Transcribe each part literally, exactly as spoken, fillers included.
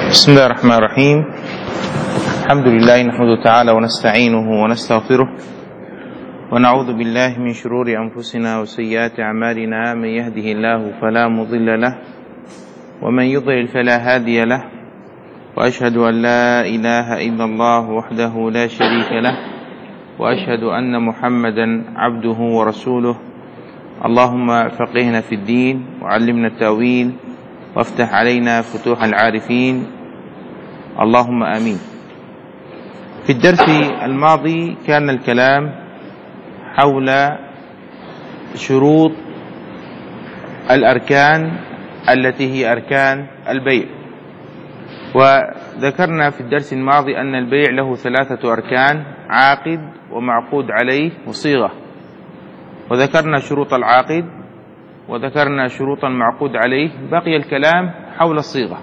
بسم الله الرحمن الرحيم. الحمد لله نحمده تعالى ونستعينه ونستغفره ونعوذ بالله من شرور أنفسنا وسيئات أعمالنا. من يهده الله فلا مضل له ومن يضلل فلا هادي له، وأشهد أن لا إله إلا الله وحده لا شريك له، وأشهد أن محمدا عبده ورسوله. اللهم فقهنا في الدين وعلمنا التأويل وافتح علينا فتوح العارفين، اللهم آمين. في الدرس الماضي كان الكلام حول شروط الأركان التي هي أركان البيع، وذكرنا في الدرس الماضي أن البيع له ثلاثة أركان: عاقد ومعقود عليه وصيغة. وذكرنا شروط العاقد وذكرنا شروط المعقود عليه، بقي الكلام حول الصيغة.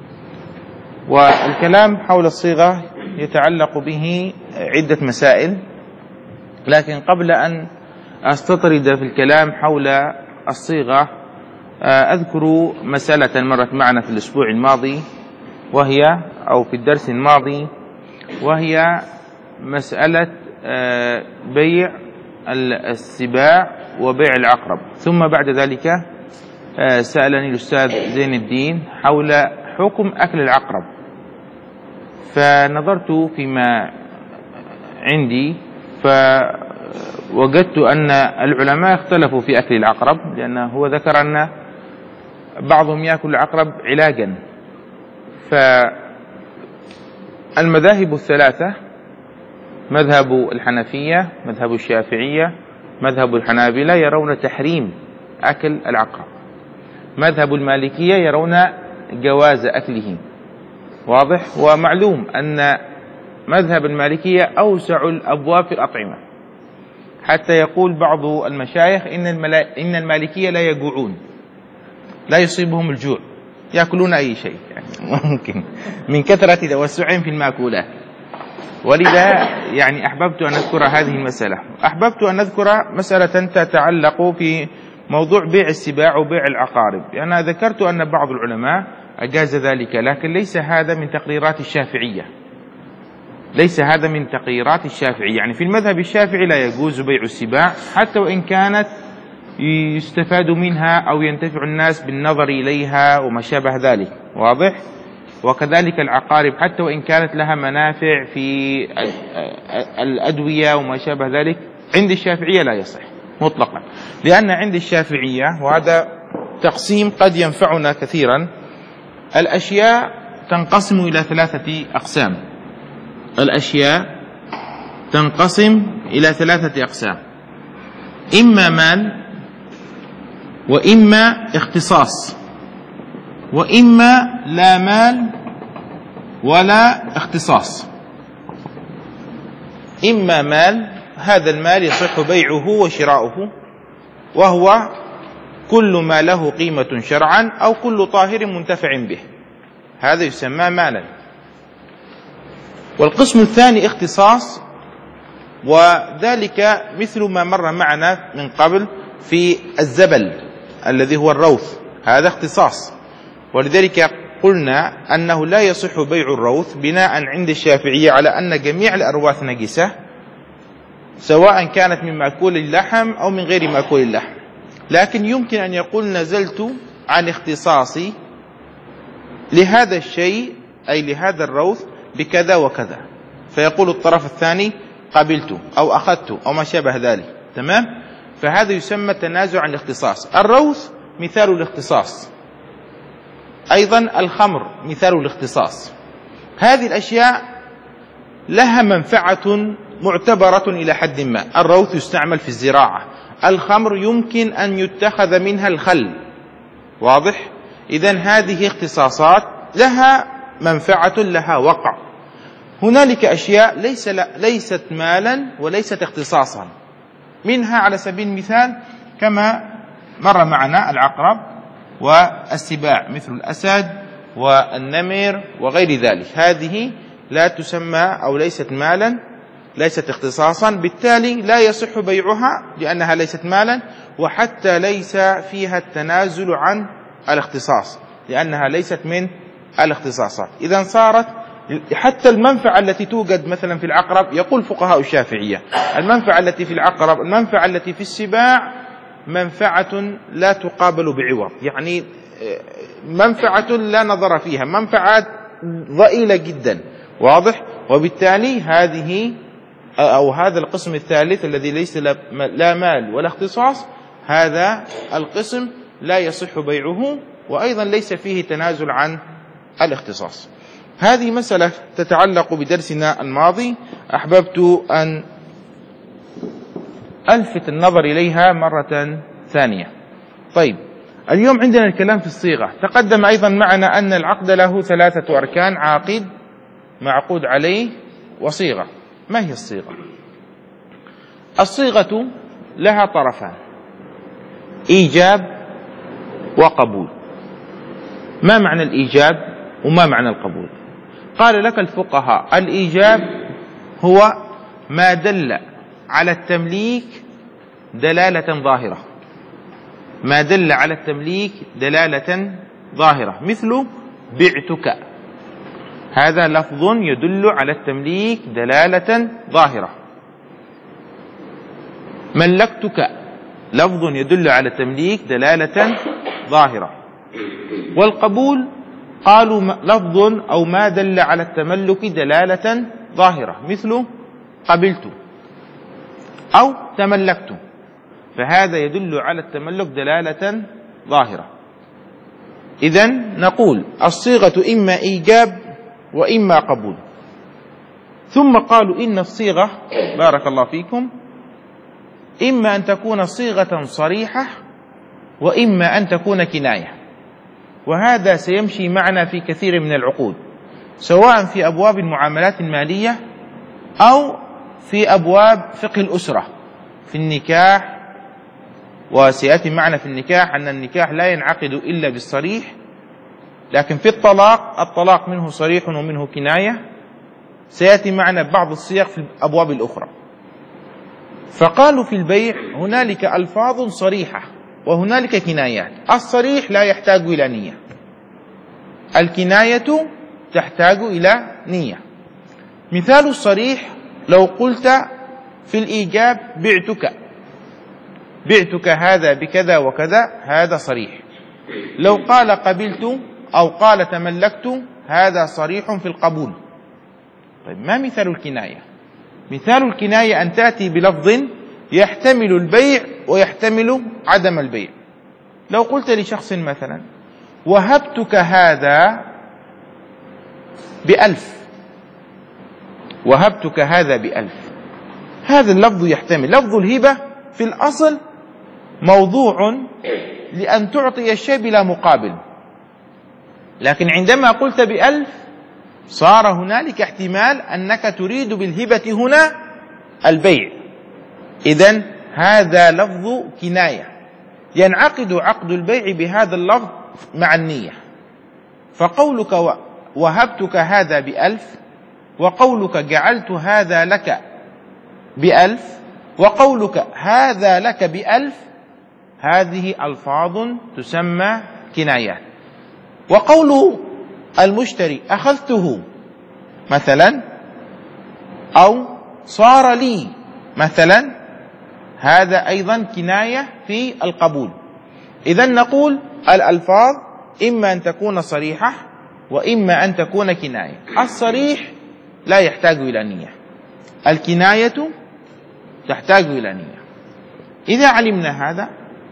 والكلام حول الصيغة يتعلق به عدة مسائل، لكن قبل أن أستطرد في الكلام حول الصيغة أذكر مسألة مرت معنا في الأسبوع الماضي، وهي أو في الدرس الماضي، وهي مسألة بيع السباع وبيع العقرب. ثم بعد ذلك سألني الأستاذ زين الدين حول حكم أكل العقرب، فنظرت فيما عندي فوجدت أن العلماء اختلفوا في أكل العقرب، لأنه هو ذكر أن بعضهم يأكل العقرب علاجا. فالمذاهب الثلاثة، مذهب الحنفية، مذهب الشافعية، مذهب الحنابلة، يرون تحريم أكل العقرب. مذهب المالكية يرون جواز أكله. واضح؟ ومعلوم أن مذهب المالكية أوسع الأبواب في الأطعمة، حتى يقول بعض المشايخ إن, الملا... إن المالكية لا يجوعون، لا يصيبهم الجوع، يأكلون أي شيء يعني ممكن من كثرة توسعهم في المأكولات. ولذا يعني أحببت أن أذكر هذه المسألة. أحببت أن أذكر مسألة تتعلق في موضوع بيع السباع وبيع العقارب. أنا يعني ذكرت أن بعض العلماء أجاز ذلك، لكن ليس هذا من تقريرات الشافعية، ليس هذا من تقريرات الشافعية. يعني في المذهب الشافعي لا يجوز بيع السباع، حتى وإن كانت يستفاد منها أو ينتفع الناس بالنظر إليها وما شابه ذلك. واضح؟ وكذلك العقارب، حتى وإن كانت لها منافع في الأدوية وما شابه ذلك، عند الشافعية لا يصح مطلقا. لأن عند الشافعية، وهذا تقسيم قد ينفعنا كثيرا، الأشياء تنقسم إلى ثلاثة أقسام. الأشياء تنقسم إلى ثلاثة أقسام: إما مال، وإما اختصاص، وإما لا مال ولا اختصاص. إما مال، هذا المال يصح بيعه وشراؤه، وهو كل ما له قيمة شرعا أو كل طاهر منتفع به، هذا يسمى مالا. والقسم الثاني اختصاص، وذلك مثل ما مر معنا من قبل في الزبل الذي هو الروث، هذا اختصاص. ولذلك قلنا أنه لا يصح بيع الروث بناء عند الشافعية على أن جميع الأرواث نجسة، سواء كانت من مأكول اللحم أو من غير مأكول اللحم. لكن يمكن أن يقول نزلت عن اختصاصي لهذا الشيء، أي لهذا الروث، بكذا وكذا، فيقول الطرف الثاني قبلته أو أخذته أو ما شابه ذلك. تمام؟ فهذا يسمى تنازع عن الاختصاص. الروث مثال الاختصاص، أيضا الخمر مثال الاختصاص. هذه الأشياء لها منفعة معتبرة إلى حد ما. الروث يستعمل في الزراعة، الخمر يمكن أن يتخذ منها الخل. واضح؟ إذن هذه اختصاصات لها منفعة، لها وقع. هنالك أشياء ليس ليست مالا وليست اختصاصا، منها على سبيل المثال كما مر معنا العقرب والسباع، مثل الأسد والنمر وغير ذلك. هذه لا تسمى أو ليست مالا، ليست اختصاصا، بالتالي لا يصح بيعها لأنها ليست مالا، وحتى ليس فيها التنازل عن الاختصاص، لأنها ليست من الاختصاصات. إذا صارت حتى المنفعة التي توجد مثلا في العقرب، يقول فقهاء الشافعية المنفعة التي في العقرب، المنفعة التي في السباع منفعة لا تقابل بعوض، يعني منفعة لا نظر فيها، منفعة ضئيلة جدا، واضح؟ وبالتالي هذه أو هذا القسم الثالث الذي ليس لا مال ولا اختصاص، هذا القسم لا يصح بيعه، وأيضا ليس فيه تنازل عن الاختصاص. هذه مسألة تتعلق بدرسنا الماضي، أحببت أن ألفت النظر إليها مرة ثانية. طيب، اليوم عندنا الكلام في الصيغة. تقدم أيضا معنا أن العقد له ثلاثة أركان: عاقد، معقود عليه، وصيغة. ما هي الصيغة؟ الصيغة لها طرفان: إيجاب وقبول. ما معنى الإيجاب وما معنى القبول؟ قال لك الفقهاء: الإيجاب هو ما دل على التمليك دلالة ظاهرة، ما دل على التمليك دلالة ظاهرة، مثل بعتك، هذا لفظ يدل على التمليك دلالة ظاهرة. ملكتك لفظ يدل على التمليك دلالة ظاهرة. والقبول قالوا لفظ أو ما دل على التملك دلالة ظاهرة، مثل قبلت أو تملكت، فهذا يدل على التملك دلالة ظاهرة. إذن نقول الصيغة إما إيجاب وإما قبول. ثم قالوا إن الصيغة، بارك الله فيكم، إما أن تكون صيغة صريحة وإما أن تكون كناية، وهذا سيمشي معنا في كثير من العقود، سواء في أبواب المعاملات المالية أو في أبواب فقه الأسرة، في النكاح. وسيأتي معنا في النكاح أن النكاح لا ينعقد إلا بالصريح، لكن في الطلاق الطلاق منه صريح ومنه كناية. سيأتي معنا بعض الصيغ في الأبواب الأخرى. فقالوا في البيع هنالك ألفاظ صريحة وهنالك كنايات. الصريح لا يحتاج إلى نية، الكناية تحتاج إلى نية. مثال الصريح لو قلت في الإيجاب بعتك، بعتك هذا بكذا وكذا، هذا صريح. لو قال قبلت أو قال تملكت، هذا صريح في القبول. طيب، ما مثال الكناية؟ مثال الكناية أن تأتي بلفظ يحتمل البيع ويحتمل عدم البيع. لو قلت لشخص مثلا وهبتك هذا بألف، وهبتك هذا بألف، هذا اللفظ يحتمل. لفظ الهبة في الأصل موضوع لأن تعطي الشيء بلا مقابل، لكن عندما قلت بألف صار هنالك احتمال أنك تريد بالهبة هنا البيع. إذن هذا لفظ كناية، ينعقد عقد البيع بهذا اللفظ مع النية. فقولك وهبتك هذا بألف، وقولك جعلت هذا لك بألف، وقولك هذا لك بألف، هذه ألفاظ تسمى كنايات. وقول المشتري أخذته مثلا أو صار لي مثلا، هذا أيضا كناية في القبول. إذن نقول الألفاظ إما أن تكون صريحة وإما أن تكون كناية. الصريح لا يحتاج إلى نية، الكناية تحتاج إلى نية. إذا علمنا هذا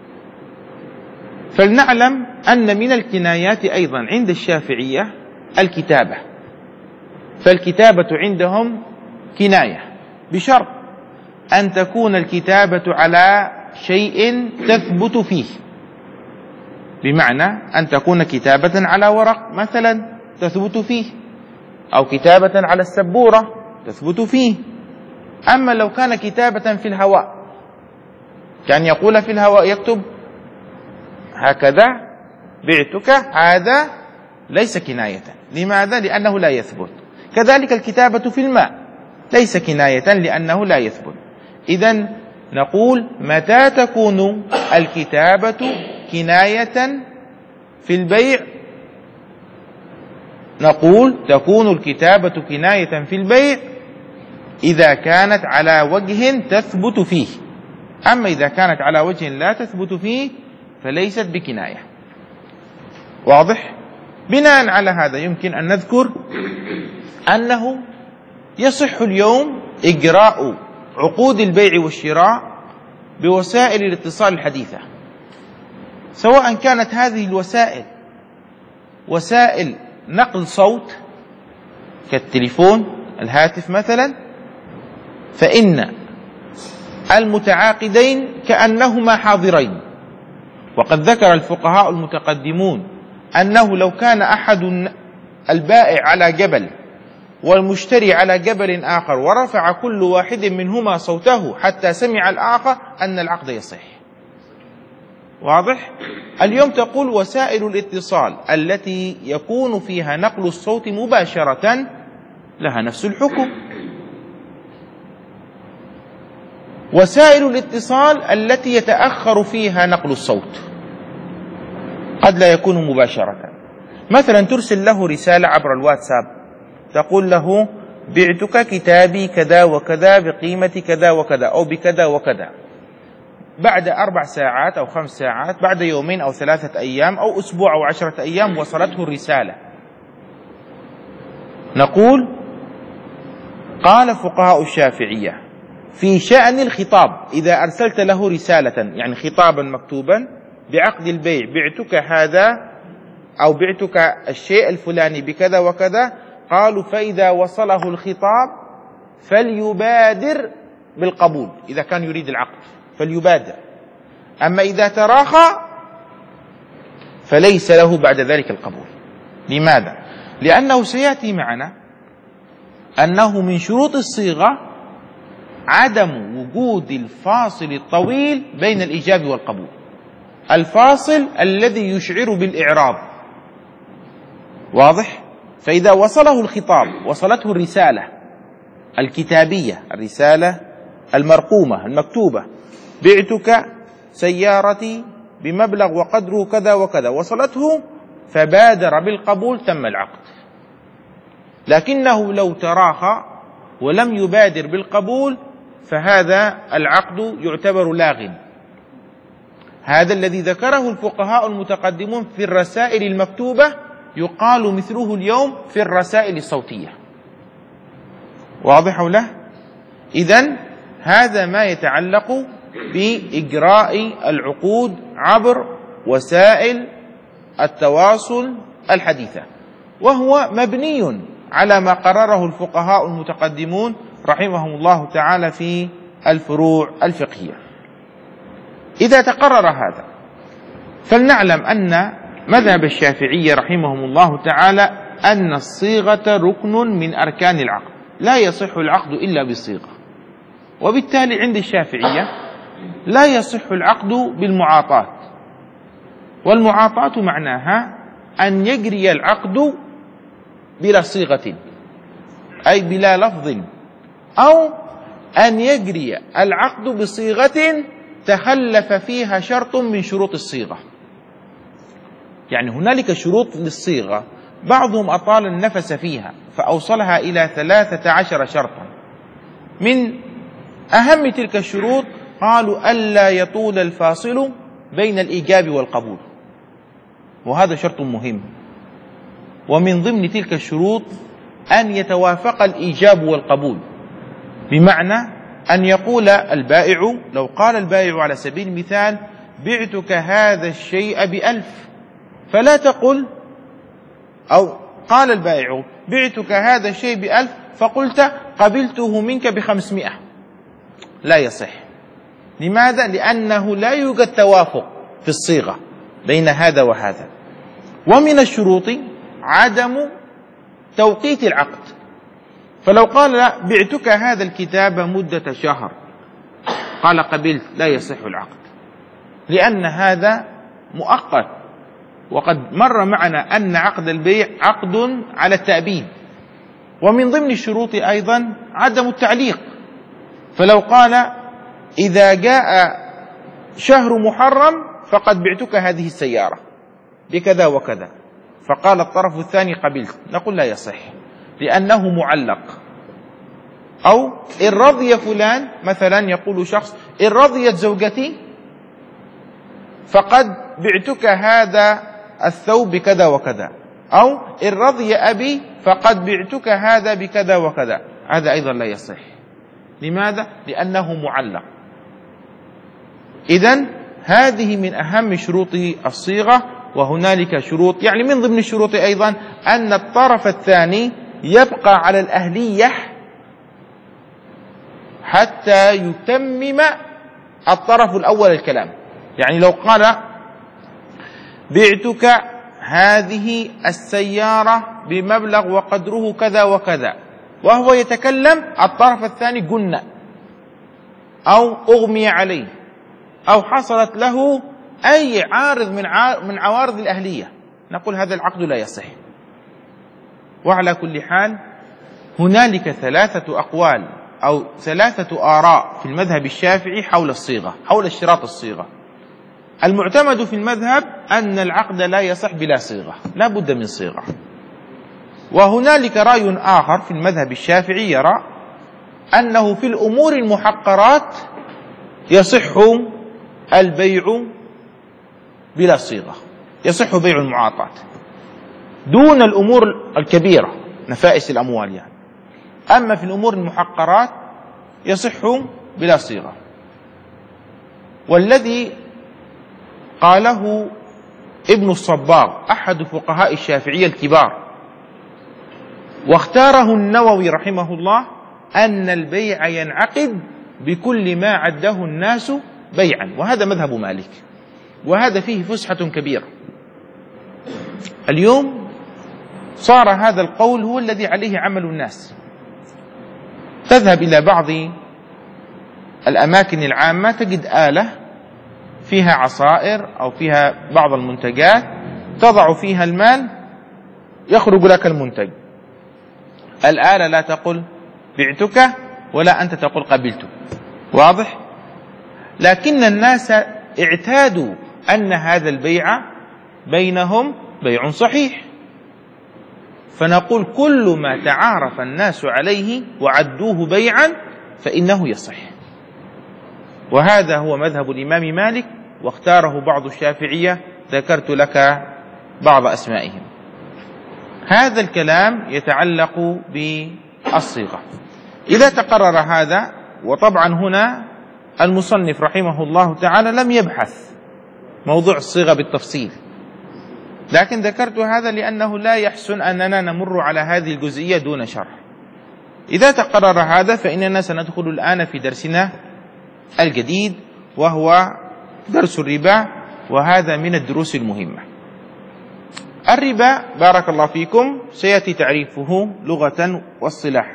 فلنعلم أن من الكنايات أيضا عند الشافعية الكتابة، فالكتابة عندهم كناية بشرط أن تكون الكتابة على شيء تثبت فيه، بمعنى أن تكون كتابة على ورق مثلا تثبت فيه، أو كتابة على السبورة تثبت فيه. أما لو كان كتابة في الهواء، كان يقول في الهواء يكتب هكذا بعتك، هذا ليس كناية. لماذا؟ لأنه لا يثبت. كذلك الكتابة في الماء ليس كناية لأنه لا يثبت. إذن نقول متى تكون الكتابة كناية في البيع؟ نقول تكون الكتابة كناية في البيع إذا كانت على وجه تثبت فيه، أما إذا كانت على وجه لا تثبت فيه فليست بكناية. واضح؟ بناء على هذا يمكن أن نذكر أنه يصح اليوم إجراء عقود البيع والشراء بوسائل الاتصال الحديثة، سواء كانت هذه الوسائل وسائل نقل صوت كالتليفون الهاتف مثلا، فإن المتعاقدين كأنهما حاضرين. وقد ذكر الفقهاء المتقدمون أنه لو كان أحد البائع على جبل والمشتري على جبل آخر ورفع كل واحد منهما صوته حتى سمع الآخر أن العقد يصح. واضح؟ اليوم تقول وسائل الاتصال التي يكون فيها نقل الصوت مباشرة لها نفس الحكم. وسائل الاتصال التي يتأخر فيها نقل الصوت قد لا يكون مباشرة، مثلا ترسل له رسالة عبر الواتساب تقول له بعتك كتابي كذا وكذا بقيمة كذا وكذا أو بكذا وكذا، بعد أربع ساعات أو خمس ساعات، بعد يومين أو ثلاثة أيام أو أسبوع أو عشرة أيام وصلته الرسالة. نقول قال فقهاء الشافعية في شأن الخطاب إذا أرسلت له رسالة يعني خطابا مكتوبا بعقد البيع بعتك هذا أو بعتك الشيء الفلاني بكذا وكذا، قالوا فإذا وصله الخطاب فليبادر بالقبول إذا كان يريد العقد فليبادر، أما إذا تراخى فليس له بعد ذلك القبول. لماذا؟ لأنه سيأتي معنا أنه من شروط الصيغة عدم وجود الفاصل الطويل بين الإيجاب والقبول، الفاصل الذي يشعر بالإعراب. واضح؟ فإذا وصله الخطاب وصلته الرسالة الكتابية الرسالة المرقومة المكتوبة بعتك سيارتي بمبلغ وقدره كذا وكذا وصلته فبادر بالقبول تم العقد. لكنه لو تراخى ولم يبادر بالقبول فهذا العقد يعتبر لاغٍ. هذا الذي ذكره الفقهاء المتقدمون في الرسائل المكتوبة يقال مثله اليوم في الرسائل الصوتية. واضح له؟ إذن هذا ما يتعلق بإجراء العقود عبر وسائل التواصل الحديثة، وهو مبني على ما قرره الفقهاء المتقدمون رحمهم الله تعالى في الفروع الفقهية. إذا تقرر هذا فلنعلم أن مذهب الشافعية رحمهم الله تعالى أن الصيغة ركن من أركان العقد، لا يصح العقد إلا بالصيغة، وبالتالي عند الشافعية لا يصح العقد بالمعاطاة، والمعاطاة معناها أن يجري العقد بلا صيغة أي بلا لفظ، أو أن يجري العقد بصيغة تخلف فيها شرط من شروط الصيغة. يعني هنالك شروط للصيغة بعضهم أطال النفس فيها فأوصلها إلى ثلاثة عشر شرطا، من أهم تلك الشروط قالوا ألا يطول الفاصل بين الإيجاب والقبول، وهذا شرط مهم. ومن ضمن تلك الشروط أن يتوافق الإيجاب والقبول، بمعنى أن يقول البائع، لو قال البائع على سبيل المثال بعتك هذا الشيء بألف، فلا تقل أو قال البائع بعتك هذا الشيء بألف فقلت قبلته منك بخمسمائة، لا يصح. لماذا؟ لأنه لا يوجد توافق في الصيغة بين هذا وهذا. ومن الشروط عدم توقيت العقد، فلو قال بعتك هذا الكتاب مدة شهر قال قبلت، لا يصح العقد، لأن هذا مؤقت، وقد مر معنا أن عقد البيع عقد على التأبيد. ومن ضمن الشروط أيضا عدم التعليق، فلو قال إذا جاء شهر محرم فقد بعتك هذه السيارة بكذا وكذا، فقال الطرف الثاني قبلت، نقول لا يصح لأنه معلق. أو إن رضي فلان، مثلا يقول شخص إن رضيت زوجتي فقد بعتك هذا الثوب بكذا وكذا، أو إن رضي أبي فقد بعتك هذا بكذا وكذا، هذا أيضا لا يصح. لماذا؟ لأنه معلق. إذن هذه من أهم شروط الصيغة. وهنالك شروط، يعني من ضمن الشروط أيضا أن الطرف الثاني يبقى على الأهلية حتى يتمم الطرف الأول الكلام. يعني لو قال بعتك هذه السيارة بمبلغ وقدره كذا وكذا، وهو يتكلم، الطرف الثاني قلنا أو أغمي عليه أو حصلت له أي عارض من من عوارض الأهلية، نقول هذا العقد لا يصح. وعلى كل حال هنالك ثلاثة أقوال أو ثلاثة آراء في المذهب الشافعي حول الصيغة، حول اشتراط الصيغة. المعتمد في المذهب أن العقد لا يصح بلا صيغة، لا بد من صيغة. وهنالك رأي آخر في المذهب الشافعي يرى أنه في الأمور المحقرات يصح البيع بلا صيغة، يصح بيع المعاطاة دون الأمور الكبيرة نفائس الأموال يعني. أما في الأمور المحقرات يصح بلا صيغة. والذي قاله ابن الصباغ أحد فقهاء الشافعية الكبار واختاره النووي رحمه الله أن البيع ينعقد بكل ما عده الناس بيعا، وهذا مذهب مالك، وهذا فيه فسحة كبيرة. اليوم صار هذا القول هو الذي عليه عمل الناس. تذهب إلى بعض الأماكن العامة تجد آلة فيها عصائر أو فيها بعض المنتجات، تضع فيها المال يخرج لك المنتج. الآلة لا تقول بعتك ولا أنت تقول قبلت، واضح؟ لكن الناس اعتادوا أن هذا البيع بينهم بيع صحيح، فنقول كل ما تعارف الناس عليه وعدوه بيعا فإنه يصح. وهذا هو مذهب الإمام مالك، واختاره بعض الشافعية، ذكرت لك بعض أسمائهم. هذا الكلام يتعلق بالصيغة. إذا تقرر هذا، وطبعا هنا المصنف رحمه الله تعالى لم يبحث موضوع الصيغة بالتفصيل، لكن ذكرت هذا لأنه لا يحسن أننا نمر على هذه الجزئية دون شرح. إذا تقرر هذا فإننا سندخل الآن في درسنا الجديد، وهو درس الربا، وهذا من الدروس المهمة. الربا بارك الله فيكم سيأتي تعريفه لغة واصطلاحا،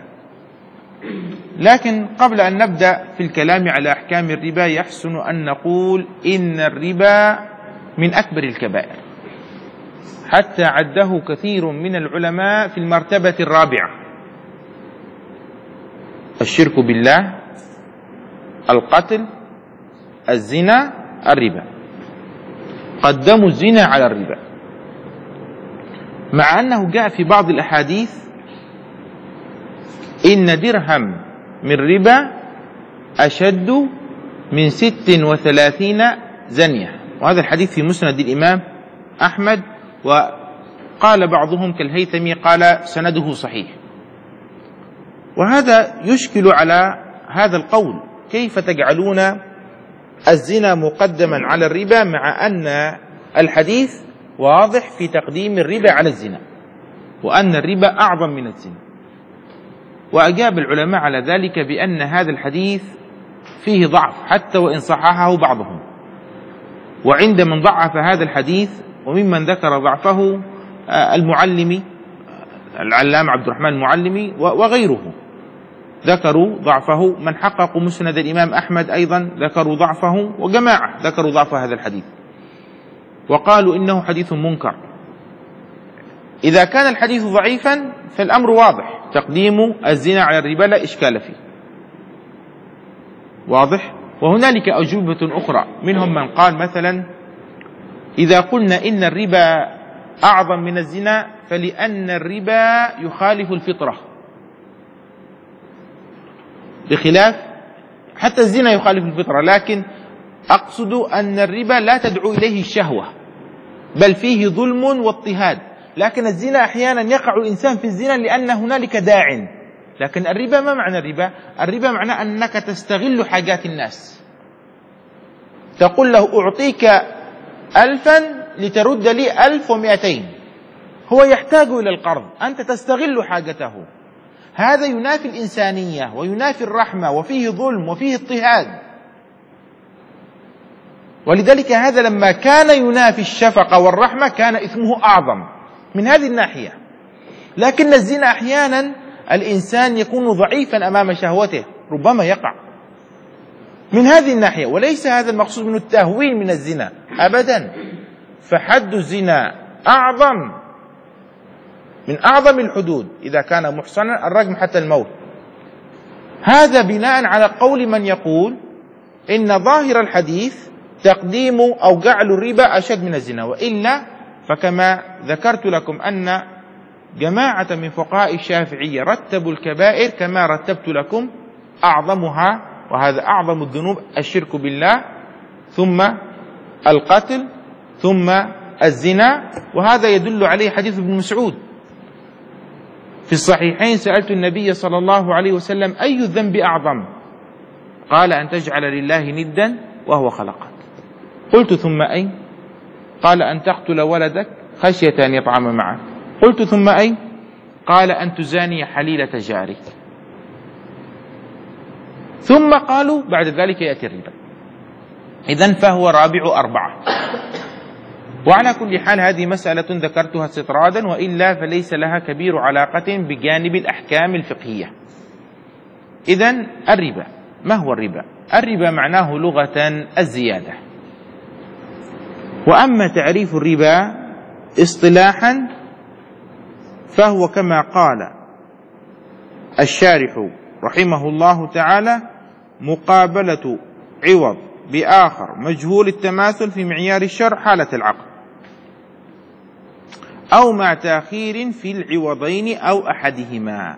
لكن قبل أن نبدأ في الكلام على أحكام الربا يحسن أن نقول إن الربا من أكبر الكبائر، حتى عده كثير من العلماء في المرتبة الرابعة: الشرك بالله، القتل، الزنا، الربا. قدموا الزنا على الربا، مع أنه جاء في بعض الأحاديث إن درهم من ربا أشد من ست وثلاثين زنية، وهذا الحديث في مسند الإمام أحمد، وقال بعضهم كالهيثمي قال سنده صحيح. وهذا يشكل على هذا القول: كيف تجعلون الزنا مقدما على الربا مع أن الحديث واضح في تقديم الربا على الزنا، وأن الربا أعظم من الزنا؟ وأجاب العلماء على ذلك بأن هذا الحديث فيه ضعف حتى وإن صححه بعضهم. وعند من ضعف هذا الحديث وممن ذكر ضعفه المعلمي العلامة عبد الرحمن المعلمي وغيره ذكروا ضعفه. من حققوا مسند الإمام أحمد أيضا ذكروا ضعفه، وجماعة ذكروا ضعف هذا الحديث وقالوا إنه حديث منكر. إذا كان الحديث ضعيفا فالأمر واضح: تقديم الزنا على الربا لا إشكال فيه، واضح. وهنالك أجوبة أخرى، منهم من قال مثلا: إذا قلنا إن الربا أعظم من الزنا؟ فلأن الربا يخالف الفطرة، بخلاف حتى الزنا يخالف الفطرة، لكن أقصد أن الربا لا تدعو إليه الشهوة، بل فيه ظلم واضطهاد. لكن الزنا أحيانا يقع الإنسان في الزنا لأن هنالك داع، لكن الربا ما معنى الربا؟ الربا معنى أنك تستغل حاجات الناس، تقول له أعطيك ألفا لترد لي ألف ومئتين، هو يحتاج إلى القرض، أنت تستغل حاجته. هذا ينافي الإنسانية وينافي الرحمة، وفيه ظلم وفيه اضطهاد. ولذلك هذا لما كان ينافي الشفقة والرحمة كان إثمه أعظم من هذه الناحية. لكن الزنا أحيانا الإنسان يكون ضعيفا أمام شهوته، ربما يقع من هذه الناحية، وليس هذا المقصود منه التهوين من الزنا أبدا. فحد الزنا أعظم من أعظم الحدود إذا كان محصنا، الرجم حتى الموت. هذا بناء على قول من يقول إن ظاهر الحديث تقديم أو جعل الربا أشد من الزنا، وإلا فكما ذكرت لكم أن جماعة من فقهاء الشافعية رتبوا الكبائر كما رتبت لكم، أعظمها وهذا أعظم الذنوب الشرك بالله، ثم القتل، ثم الزنا. وهذا يدل عليه حديث ابن مسعود في الصحيحين: سألت النبي صلى الله عليه وسلم أي الذنب أعظم؟ قال: أن تجعل لله ندا وهو خلقك. قلت: ثم أي؟ قال: أن تقتل ولدك خشية أن يطعم معك. قلت: ثم أي؟ قال: أن تزاني حليلة جارك. ثم قالوا بعد ذلك يأتي الربا. إذن فهو رابع أربعة. وعلى كل حال هذه مسألة ذكرتها استطرادا، وإلا فليس لها كبير علاقة بجانب الأحكام الفقهية. إذن الربا، ما هو الربا؟ الربا معناه لغة الزيادة. وأما تعريف الربا اصطلاحا فهو كما قال الشارح رحمه الله تعالى: مقابلة عوض بآخر مجهول التماثل في معيار الشرع حالة العقد، أو مع تأخير في العوضين أو أحدهما.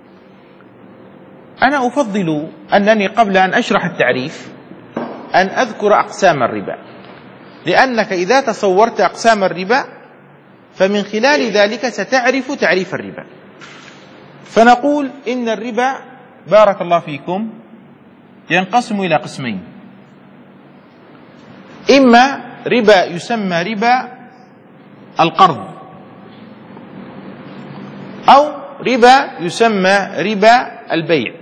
أنا أفضل أنني قبل أن أشرح التعريف أن أذكر أقسام الربا، لأنك إذا تصورت أقسام الربا فمن خلال ذلك ستعرف تعريف الربا. فنقول إن الربا بارك الله فيكم ينقسم إلى قسمين: إما ربا يسمى ربا القرض، أو ربا يسمى ربا البيع،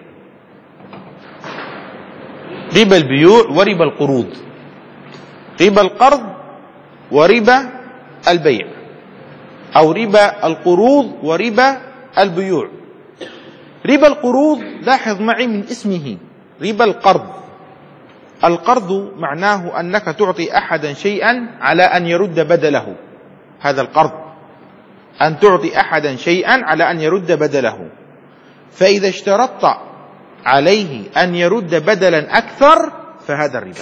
ربا البيوع وربا القروض، ربا القرض وربا البيع، أو ربا القروض وربا البيوع. ربا القروض لاحظ معي من اسمه ربا القرض. القرض معناه أنك تعطي أحدا شيئا على أن يرد بدله، هذا القرض، أن تعطي أحدا شيئا على أن يرد بدله. فإذا اشترطت عليه أن يرد بدلا أكثر فهذا الربا.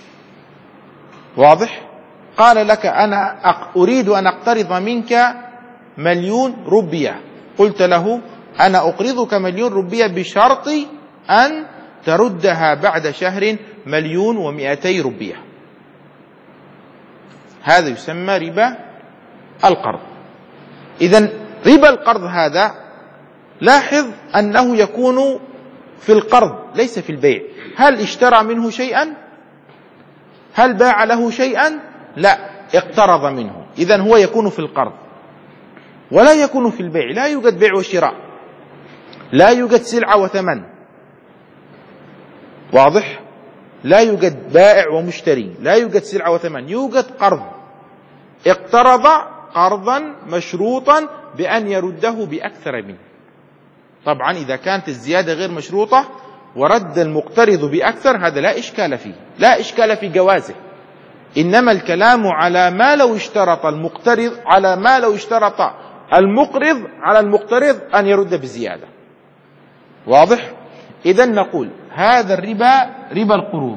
واضح؟ قال لك: أنا أريد أن أقترض منك مليون روبية، قلت له: أنا أقرضك مليون روبية بشرط أن تردها بعد شهر مليون ومئتي روبية. هذا يسمى ربا القرض. إذن ربا القرض هذا لاحظ أنه يكون في القرض ليس في البيع. هل اشترى منه شيئا؟ هل باع له شيئا؟ لا، اقترض منه. إذن هو يكون في القرض ولا يكون في البيع. لا يوجد بيع وشراء، لا يوجد سلعة وثمن. واضح؟ لا يوجد بائع ومشتري، لا يوجد سلعة وثمن، يوجد قرض. اقترض قرضا مشروطا بأن يرده بأكثر منه. طبعا إذا كانت الزيادة غير مشروطة ورد المقترض بأكثر هذا لا إشكال فيه، لا إشكال في جوازه. إنما الكلام على ما لو اشترط المقترض على ما لو اشترط المقرض على المقترض أن يرد بزيادة. واضح؟ إذن نقول هذا الربا ربا القروض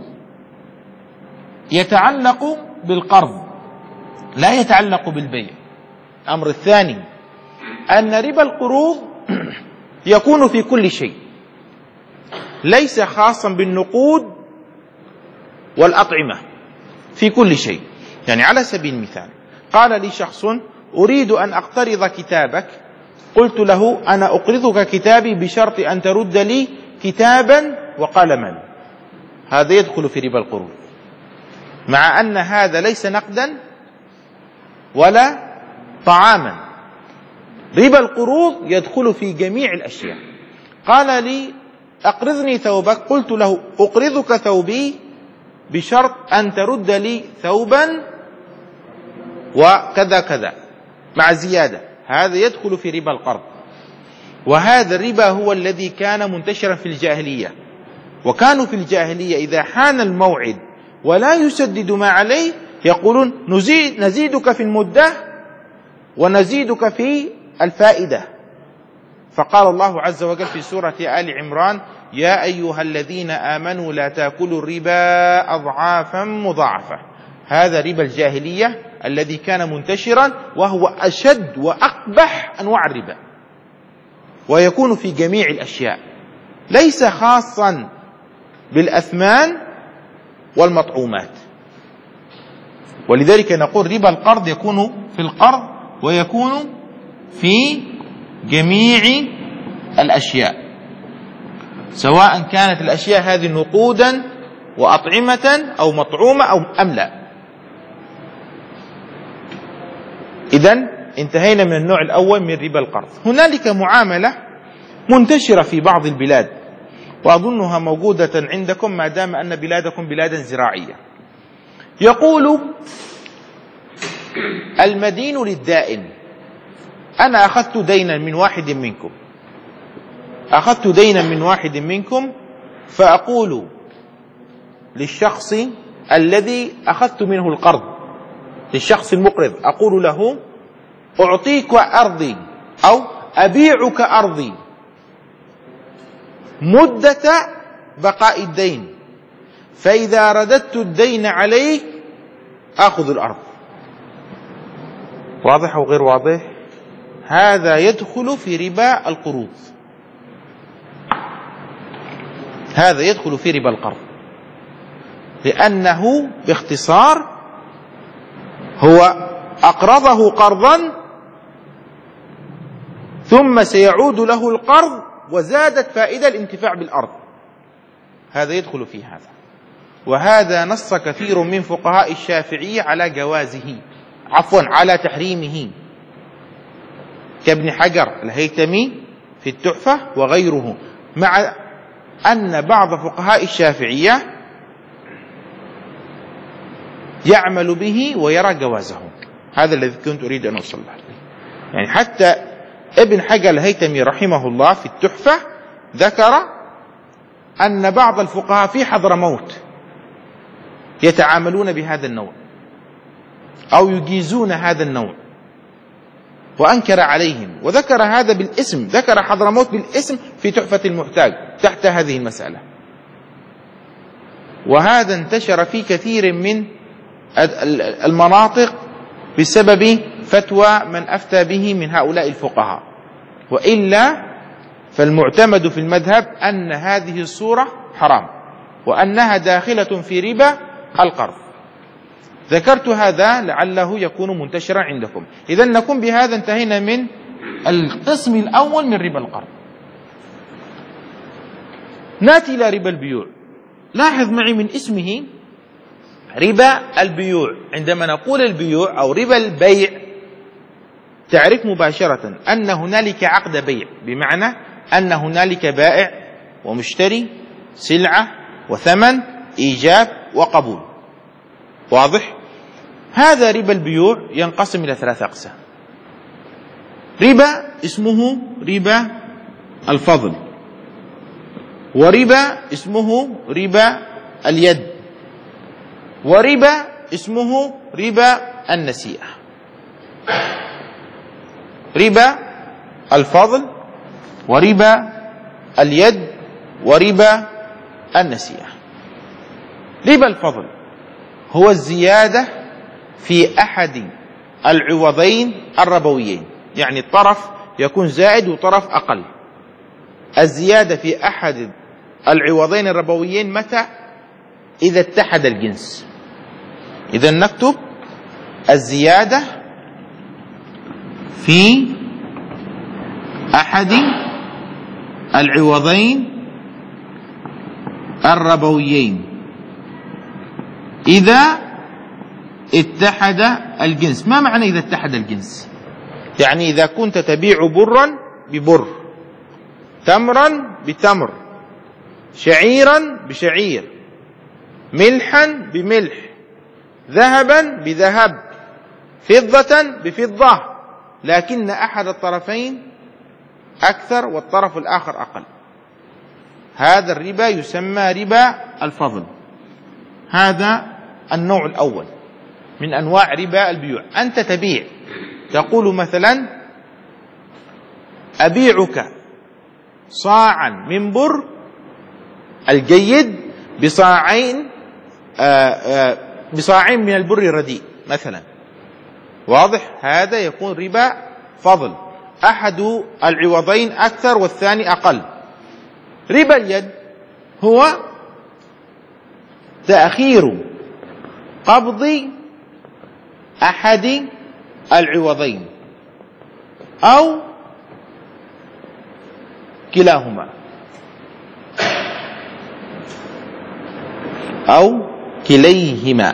يتعلق بالقرض لا يتعلق بالبيع. الأمر الثاني أن ربا القروض يكون في كل شيء، ليس خاصا بالنقود والأطعمة، في كل شيء. يعني على سبيل المثال قال لي شخص أريد أن أقترض كتابك، قلت له أنا أقرضك كتابي بشرط أن ترد لي كتابا وقلما، هذا يدخل في ربا القروض، مع أن هذا ليس نقدا ولا طعاما. ربا القروض يدخل في جميع الأشياء. قال لي أقرضني ثوبك، قلت له أقرضك ثوبي بشرط أن ترد لي ثوبا وكذا كذا مع زيادة، هذا يدخل في ربا القرض. وهذا الربا هو الذي كان منتشرا في الجاهلية، وكانوا في الجاهلية إذا حان الموعد ولا يسدد ما عليه يقولون نزيد نزيدك في المدة ونزيدك في الفائدة. فقال الله عز وجل في سورة آل عمران يا أيها الذين آمنوا لا تأكلوا الربا أضعافا مضاعفة. هذا ربا الجاهلية الذي كان منتشرا، وهو أشد وأقبح أنواع الربا، ويكون في جميع الأشياء، ليس خاصا بالأثمان والمطعومات. ولذلك نقول ربا القرض يكون في القرض ويكون في جميع الأشياء، سواء كانت الأشياء هذه نقودا وأطعمة أو مطعومة أو أم لا. إذن انتهينا من النوع الأول من ربا القرض. هنالك معاملة منتشرة في بعض البلاد، وأظنها موجودة عندكم ما دام أن بلادكم بلادا زراعية. يقول المدين للدائن أنا أخذت دينا من واحد منكم أخذت دينا من واحد منكم فأقول للشخص الذي أخذت منه القرض، للشخص المقرض، أقول له أعطيك أرضي أو أبيعك أرضي مدة بقاء الدين، فإذا رددت الدين عليك أخذ الأرض. واضح أو غير واضح؟ هذا يدخل في ربا القروض، هذا يدخل في ربا القرض، لأنه باختصار هو أقرضه قرضا ثم سيعود له القرض وزادت فائدة الانتفاع بالأرض، هذا يدخل في هذا. وهذا نص كثير من فقهاء الشافعية على جوازه، عفوا على تحريمه، كابن حجر الهيثمي في التحفة وغيره، مع أن بعض فقهاء الشافعية يعمل به ويرى جوازه. هذا الذي كنت أريد أن أوصل له. يعني حتى ابن حجر الهيثمي رحمه الله في التحفة ذكر أن بعض الفقهاء في حضرموت يتعاملون بهذا النوع أو يجيزون هذا النوع، وأنكر عليهم وذكر هذا بالاسم، ذكر حضرموت بالاسم في تحفة المحتاج تحت هذه المسألة. وهذا انتشر في كثير من المناطق بسبب فتوى من أفتى به من هؤلاء الفقهاء، وإلا فالمعتمد في المذهب أن هذه الصورة حرام وأنها داخلة في ربا القرض. ذكرت هذا لعله يكون منتشرا عندكم. إذن نكون بهذا انتهينا من القسم الأول من ربا القرض. نأتي إلى ربا البيوع. لاحظ معي من اسمه ربا البيوع، عندما نقول البيوع أو ربا البيع تعرف مباشرة أن هنالك عقد بيع، بمعنى أن هنالك بائع ومشتري، سلعة وثمن، إيجاب وقبول. واضح؟ هذا ربا البيوع ينقسم إلى ثلاثة أقسام. ربا اسمه ربا الفضل، وربا اسمه ربا اليد، وربا اسمه ربا النسيئة. ربا الفضل وربا اليد وربا النسيئة. ربا الفضل هو الزيادة في أحد العوضين الربويين، يعني الطرف يكون زائد وطرف أقل. الزيادة في أحد العوضين الربويين متى؟ إذا اتحد الجنس. إذا نكتب الزيادة في أحد العوضين الربويين إذا اتحد الجنس. ما معنى إذا اتحد الجنس؟ يعني إذا كنت تبيع برا ببر، تمرا بتمر، شعيرا بشعير، ملحا بملح، ذهبا بذهب، فضة بفضة، لكن أحد الطرفين أكثر والطرف الآخر أقل، هذا الربا يسمى ربا الفضل. هذا النوع الأول من أنواع ربا البيوع. أنت تبيع، تقول مثلا أبيعك صاعا من بر الجيد بصاعين آآ آآ بصاعين من البر الرديء مثلا، واضح؟ هذا يكون ربا فضل، أحد العوضين أكثر والثاني أقل. ربا اليد هو تأخير قبض أحد العوضين أو كلاهما أو كليهما،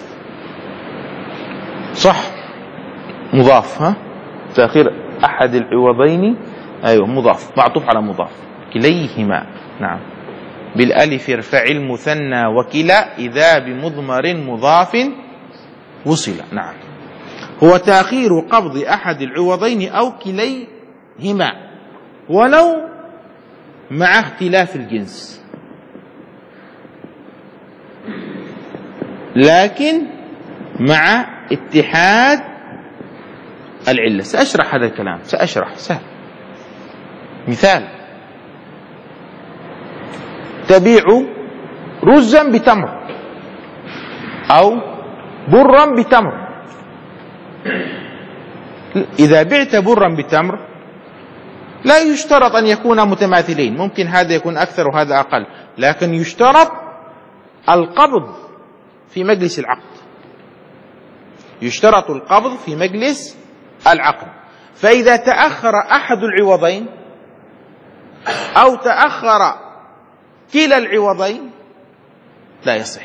صح؟ مضاف، ها؟ تأخير أحد العوضين، أيوة مضاف، معطوف على مضاف، كليهما، نعم، بالألف ارفع المثنى وكلا إذا بمضمر مضاف وصل. نعم، هو تأخير قبض أحد العوضين أو كليهما ولو مع اختلاف الجنس، لكن مع اتحاد العلة. سأشرح هذا الكلام، سأشرح، سهل. مثال: تبيع رزا بتمر أو برا بتمر. إذا بعت برا بتمر لا يشترط أن يكون متماثلين، ممكن هذا يكون أكثر وهذا أقل، لكن يشترط القبض في مجلس العقد، يشترط القبض في مجلس العقد. فإذا تأخر أحد العوضين أو تأخر كلا العوضين لا يصح،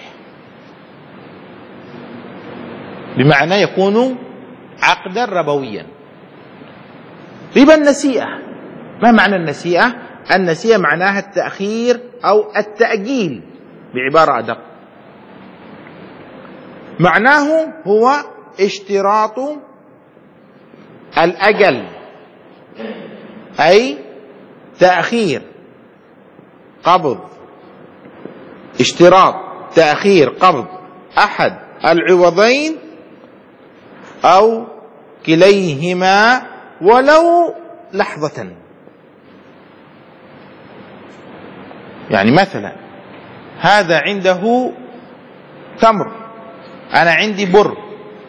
بمعنى يكون عقدا ربويا. ربا النسيئة، ما معنى النسيئة؟ النسيئة معناها التأخير أو التأجيل بعبارة أدق، معناه هو اشتراط الأجل، أي تأخير قبض، اشتراط تأخير قبض أحد العوضين أو كليهما ولو لحظة. يعني مثلا هذا عنده تمر، أنا عندي بر،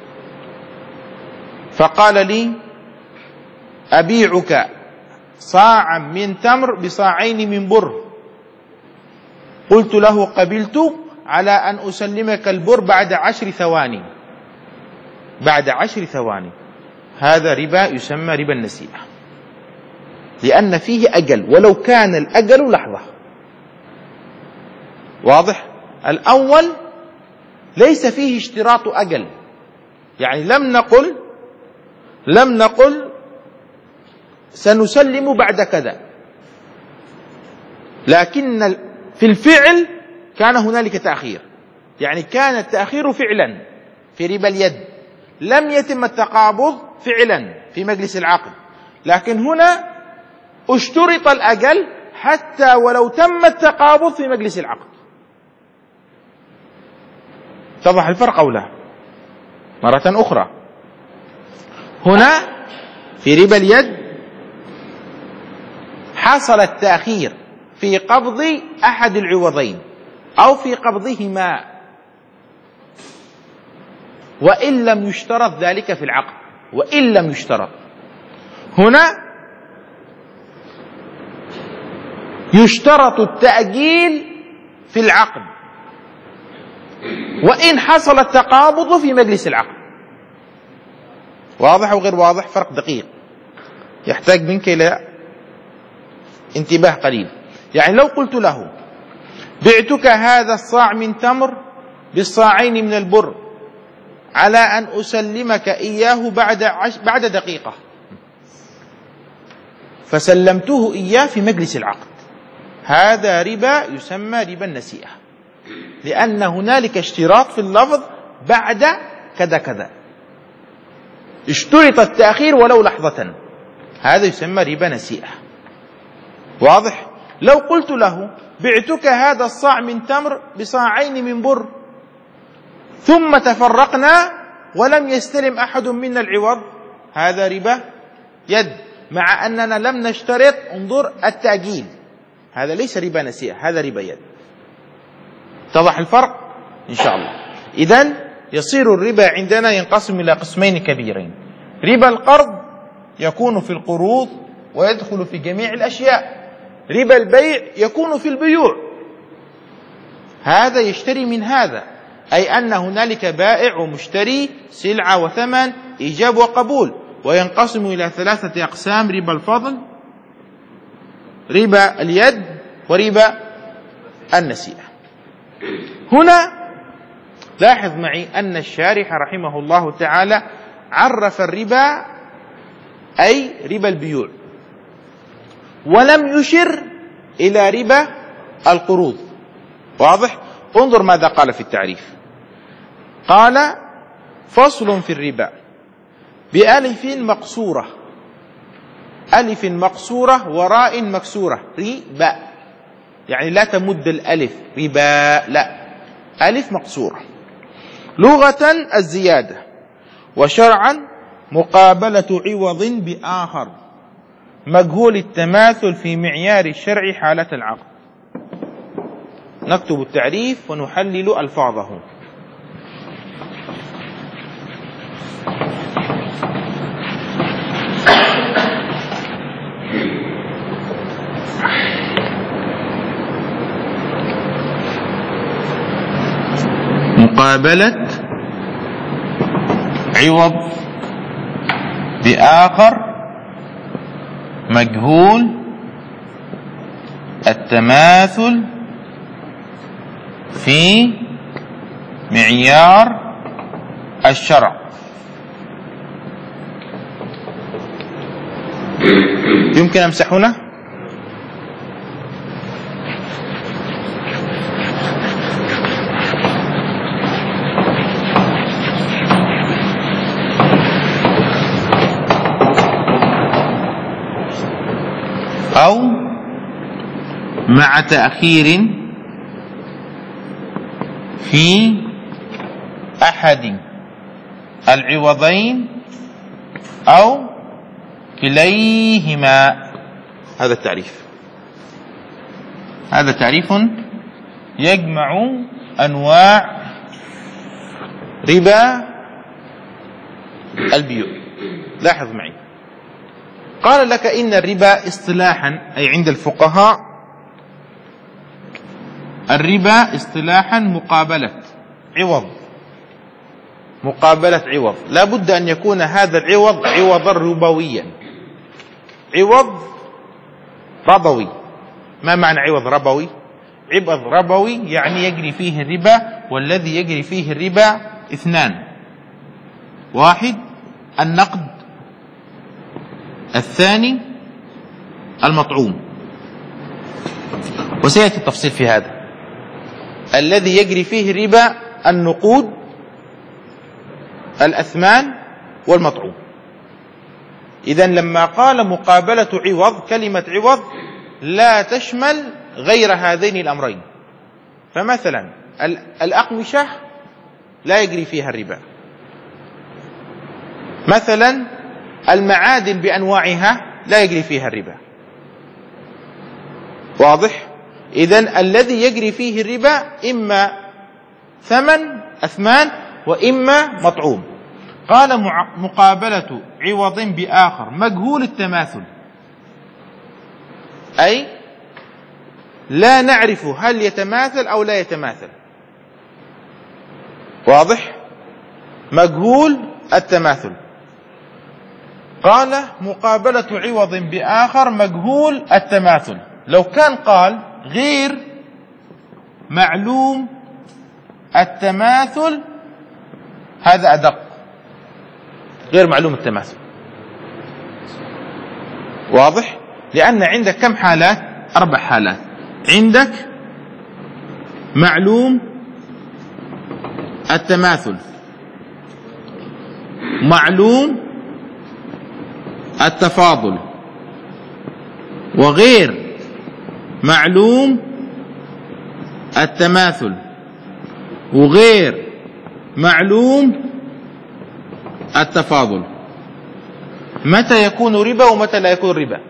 فقال لي أبيعك صاعا من تمر بصاعين من بر، قلت له قبلت على أن أسلمك البر بعد عشر ثواني، بعد عشر ثواني، هذا ربا يسمى ربا النسيئة، لأن فيه أجل ولو كان الأجل لحظة. واضح؟ الأول ليس فيه اشتراط أجل، يعني لم نقل لم نقل سنسلم بعد كذا، لكن في الفعل كان هنالك تأخير، يعني كان التأخير فعلا في ربا اليد، لم يتم التقابض فعلا في مجلس العقد، لكن هنا اشترط الأجل حتى ولو تم التقابض في مجلس العقد. اتضح الفرق أو لا؟ مرة أخرى، هنا في ربا اليد حصل التأخير في قبض أحد العوضين أو في قبضهما، وإن لم يشترط ذلك في العقد، وإن لم يشترط. هنا يشترط التأجيل في العقد وإن حصل التقابض في مجلس العقد. واضح أو غير واضح؟ فرق دقيق يحتاج منك إلى انتباه قليل. يعني لو قلت له بعتك هذا الصاع من تمر بالصاعين من البر على أن أسلمك إياه بعد عش بعد دقيقة، فسلمته إياه في مجلس العقد، هذا ربا يسمى ربا النسيئة، لأن هنالك اشتراط في اللفظ بعد كذا كذا، اشترط التأخير ولو لحظة، هذا يسمى ربا نسيئة. واضح؟ لو قلت له بعتك هذا الصاع من تمر بصاعين من بر ثم تفرقنا ولم يستلم أحد منا العوض، هذا ربا يد، مع أننا لم نشترط انظر التأجيل، هذا ليس ربا نسيئة، هذا ربا يد. اتضح الفرق إن شاء الله؟ إذن يصير الربا عندنا ينقسم إلى قسمين كبيرين. ربا القرض يكون في القروض ويدخل في جميع الأشياء. ربا البيع يكون في البيوع، هذا يشتري من هذا، أي أن هنالك بائع ومشتري، سلعة وثمن، إيجاب وقبول. وينقسم إلى ثلاثة أقسام: ربا الفضل، ربا اليد، وربا النسيئة. هنا لاحظ معي أن الشارح رحمه الله تعالى عرف الربا أي ربا البيوع، ولم يشر إلى ربا القروض. واضح؟ انظر ماذا قال في التعريف. قال: فصل في الربا بألف مقصورة، ألف مقصورة وراء مكسورة، ربا، يعني لا تمد الألف ربا، لا، ألف مقصورة. لغة الزيادة، وشرعا مقابلة عوض بآخر مجهول التماثل في معيار الشرع حالة العقد. نكتب التعريف ونحلل ألفاظه. مقابلة عوض بآخر مجهول التماثل في معيار الشرع. يمكن أمسح هنا؟ أو مع تأخير في أحد العوضين أو كليهما. هذا التعريف، هذا تعريف يجمع أنواع ربا البيوع. لاحظ معي، قال لك إن الربا اصطلاحا، أي عند الفقهاء، الربا اصطلاحا مقابلة عوض، مقابلة عوض، لا بد أن يكون هذا العوض عوضا ربويا، عوض ربوي. ما معنى عوض ربوي؟ عوض ربوي يعني يجري فيه الربا، والذي يجري فيه الربا اثنان: واحد النقد، الثاني المطعوم. وسيأتي التفصيل في هذا. الذي يجري فيه الربا النقود، الأثمان، والمطعوم. إذن لما قال مقابلة عوض، كلمة عوض لا تشمل غير هذين الأمرين. فمثلا الأقمشة لا يجري فيها الربا، مثلا المعادن بأنواعها لا يجري فيها الربا. واضح؟ إذن الذي يجري فيه الربا إما ثمن أثمان وإما مطعوم. قال مقابلة عوض بآخر مجهول التماثل، أي لا نعرف هل يتماثل أو لا يتماثل. واضح؟ مجهول التماثل. قال مقابلة عوض بآخر مجهول التماثل. لو كان قال غير معلوم التماثل، هذا أدق. غير معلوم التماثل. واضح؟ لأن عندك كم حالات؟ أربع حالات. عندك معلوم التماثل، معلوم التفاضل، وغير معلوم التماثل، وغير معلوم التفاضل. متى يكون ربا ومتى لا يكون ربا؟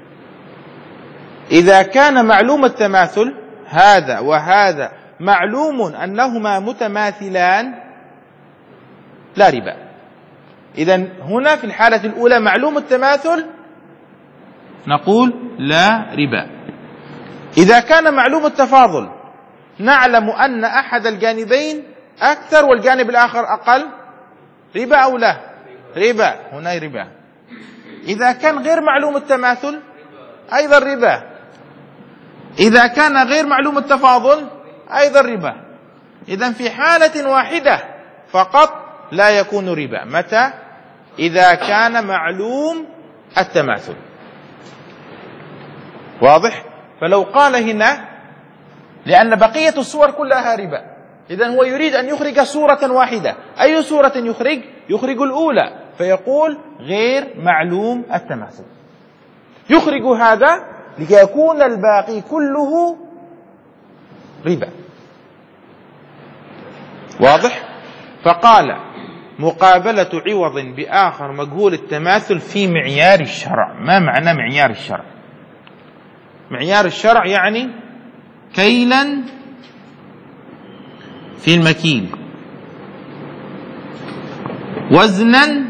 إذا كان معلوم التماثل هذا وهذا معلوم أنهما متماثلان لا ربا. إذن هنا في الحالة الأولى معلوم التماثل نقول لا ربا. إذا كان معلوم التفاضل نعلم أن أحد الجانبين أكثر والجانب الآخر أقل، ربا أو لا؟ ربا. هنا ربا. إذا كان غير معلوم التماثل أيضا ربا. إذا كان غير معلوم التفاضل أيضا ربا. إذن في حالة واحدة فقط لا يكون ربا. متى؟ إذا كان معلوم التماثل. واضح؟ فلو قال هنا لأن بقية الصور كلها ربا، إذن هو يريد أن يخرج صورة واحدة. أي صورة يخرج؟ يخرج الأولى، فيقول غير معلوم التماثل. يخرج هذا ليكون الباقي كله ربا. واضح؟ فقال مقابلة عوض بآخر مجهول التماثل في معيار الشرع. ما معنى معيار الشرع؟ معيار الشرع يعني كيلا في المكيل، وزنا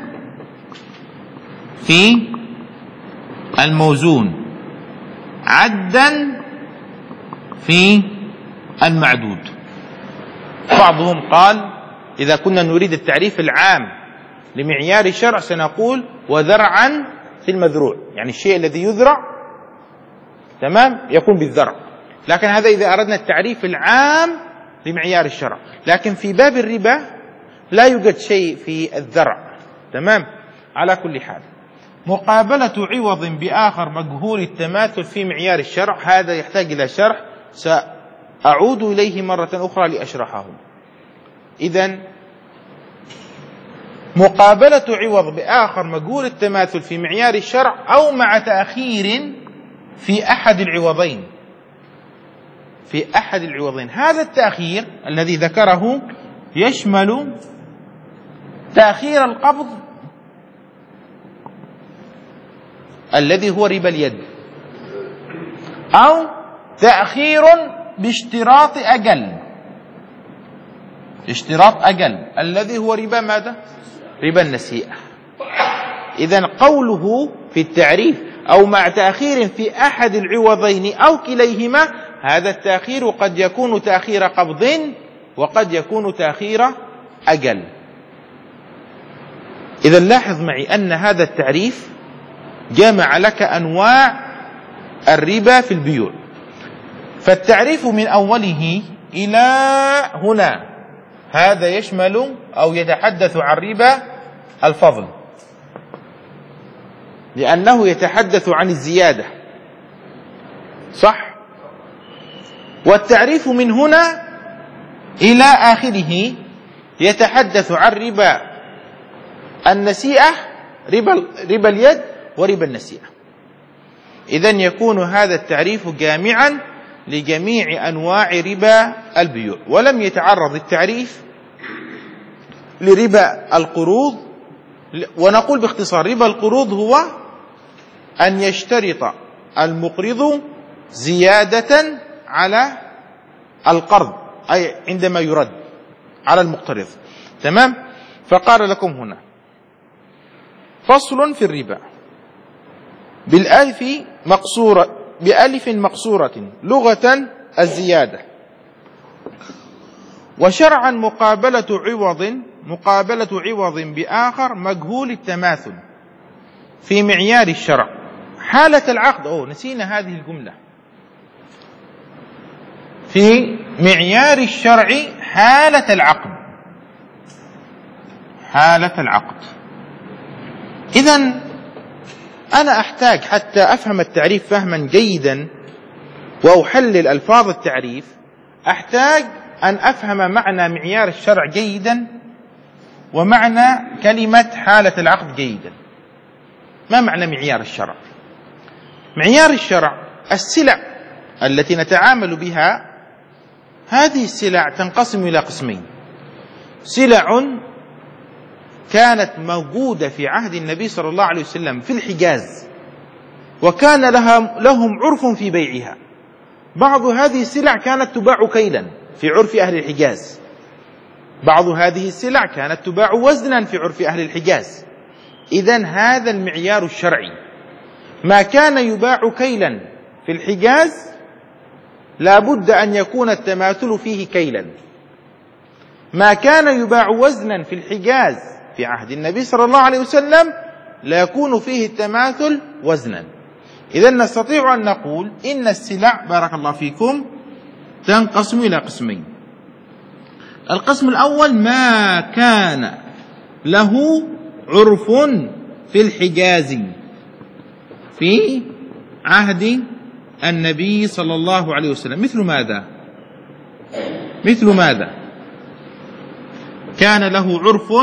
في الموزون، عدا في المعدود. بعضهم قال إذا كنا نريد التعريف العام لمعيار الشرع سنقول وذرعا في المذروع، يعني الشيء الذي يذرع تمام يكون بالذرع. لكن هذا إذا أردنا التعريف العام لمعيار الشرع. لكن في باب الربا لا يوجد شيء في الذرع. تمام. على كل حال مقابلة عوض بآخر مجهول التماثل في معيار الشرع هذا يحتاج إلى شرح، سأعود إليه مرة أخرى لأشرحه. إذن مقابلة عوض بآخر مجهول التماثل في معيار الشرع أو مع تأخير في أحد العوضين. في أحد العوضين. هذا التأخير الذي ذكره يشمل تأخير القبض الذي هو ربا اليد، أو تأخير باشتراط أجل، اشتراط أجل الذي هو ربا ماذا؟ ربا النسيئة. إذن قوله في التعريف أو مع تأخير في أحد العوضين أو كليهما، هذا التأخير قد يكون تأخير قبض وقد يكون تأخير أجل. إذن لاحظ معي أن هذا التعريف جمع لك أنواع الربا في البيوع. فالتعريف من أوله إلى هنا هذا يشمل أو يتحدث عن ربا الفضل، لأنه يتحدث عن الزيادة، صح؟ والتعريف من هنا إلى آخره يتحدث عن ربا النسيئة، ربا, ربا اليد وربا النسيئة. إذن يكون هذا التعريف جامعا لجميع أنواع ربا البيوع. ولم يتعرض التعريف لربا القروض. ونقول باختصار ربا القروض هو أن يشترط المقرض زيادة على القرض، أي عندما يرد على المقترض. تمام. فقال لكم هنا فصل في الربا بالألف مقصورة بألف مقصورة لغة الزيادة، وشرعا مقابلة عوض مقابلة عوض بآخر مجهول التماثل في معيار الشرع حالة العقد. أوه نسينا هذه الجملة. في معيار الشرع حالة العقد، حالة العقد. إذن أنا أحتاج حتى أفهم التعريف فهما جيدا وأحلل ألفاظ التعريف، أحتاج أن أفهم معنى معيار الشرع جيدا ومعنى كلمة حالة العقد جيدا. ما معنى معيار الشرع؟ معيار الشرع السلع التي نتعامل بها. هذه السلع تنقسم إلى قسمين: سلع كانت موجودة في عهد النبي صلى الله عليه وسلم في الحجاز وكان لها لهم عرف في بيعها. بعض هذه السلع كانت تباع كيلا في عرف أهل الحجاز، بعض هذه السلع كانت تباع وزنا في عرف أهل الحجاز. إذن هذا المعيار الشرعي. ما كان يباع كيلا في الحجاز لا بد أن يكون التماثل فيه كيلا. ما كان يباع وزنا في الحجاز في عهد النبي صلى الله عليه وسلم لا يكون فيه التماثل وزنا. إذن نستطيع أن نقول إن السلع بارك الله فيكم تنقسم إلى قسمين. القسم الأول ما كان له عرف في الحجاز في عهد النبي صلى الله عليه وسلم. مثل ماذا؟ مثل ماذا؟ كان له عرف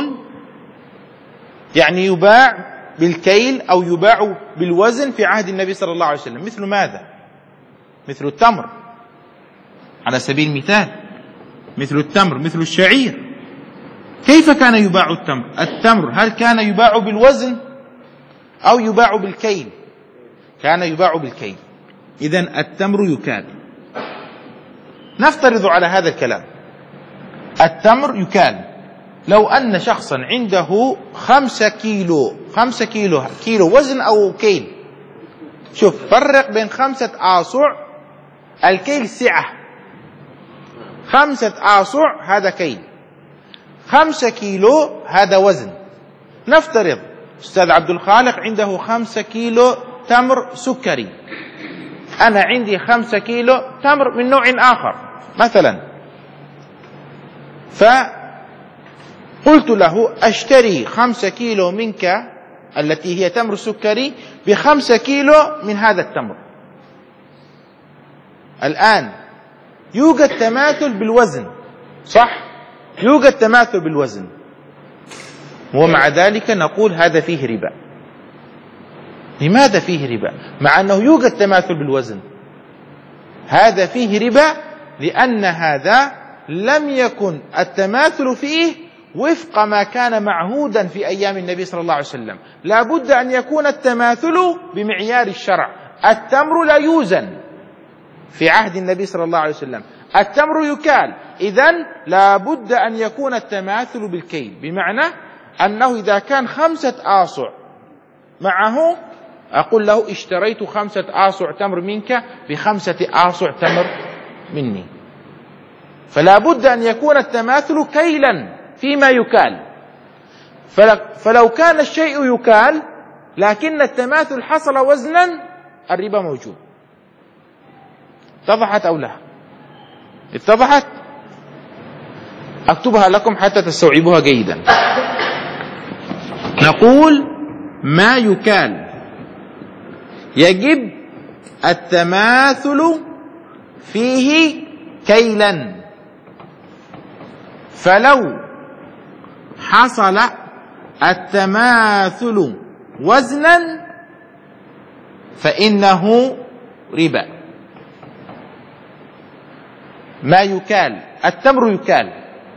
يعني يباع بالكيل أو يباع بالوزن في عهد النبي صلى الله عليه وسلم. مثل ماذا؟ مثل التمر على سبيل المثال، مثل التمر، مثل الشعير. كيف كان يباع التمر؟ التمر هل كان يباع بالوزن أو يباع بالكيل؟ كان يباع بالكيل. إذن التمر يكال. نفترض على هذا الكلام التمر يكال. لو أن شخصا عنده خمسة كيلو خمسة كيلو كيلو وزن أو كيل. شوف فرق بين خمسة آصع، الكيل سعة، خمسة آصع هذا كيل، خمسة كيلو هذا وزن. نفترض أستاذ عبد الخالق عنده خمسة كيلو تمر سكري، أنا عندي خمسة كيلو تمر من نوع آخر مثلا، فقلت له أشتري خمسة كيلو منك التي هي تمر سكري بخمسة كيلو من هذا التمر. الآن يوجد تماثل بالوزن، صح؟ يوجد تماثل بالوزن، ومع ذلك نقول هذا فيه ربا. لماذا فيه ربا مع أنه يوجد تماثل بالوزن؟ هذا فيه ربا لأن هذا لم يكن التماثل فيه وفق ما كان معهودا في أيام النبي صلى الله عليه وسلم. لا بد أن يكون التماثل بمعيار الشرع. التمر لا يوزن في عهد النبي صلى الله عليه وسلم، التمر يكال. إذن لا بد أن يكون التماثل بالكيل، بمعنى أنه إذا كان خمسة آصع معه أقول له اشتريت خمسة آصع تمر منك بخمسة آصع تمر مني. فلا بد أن يكون التماثل كيلا فيما يكال. فلو كان الشيء يكال لكن التماثل حصل وزنا الربا موجود. اتضحت أو لا؟ اتضحت؟ أكتبها لكم حتى تستوعبوها جيدا. نقول ما يكال يجب التماثل فيه كيلا، فلو حصل التماثل وزنا فإنه ربا. ما يكال التمر يكال،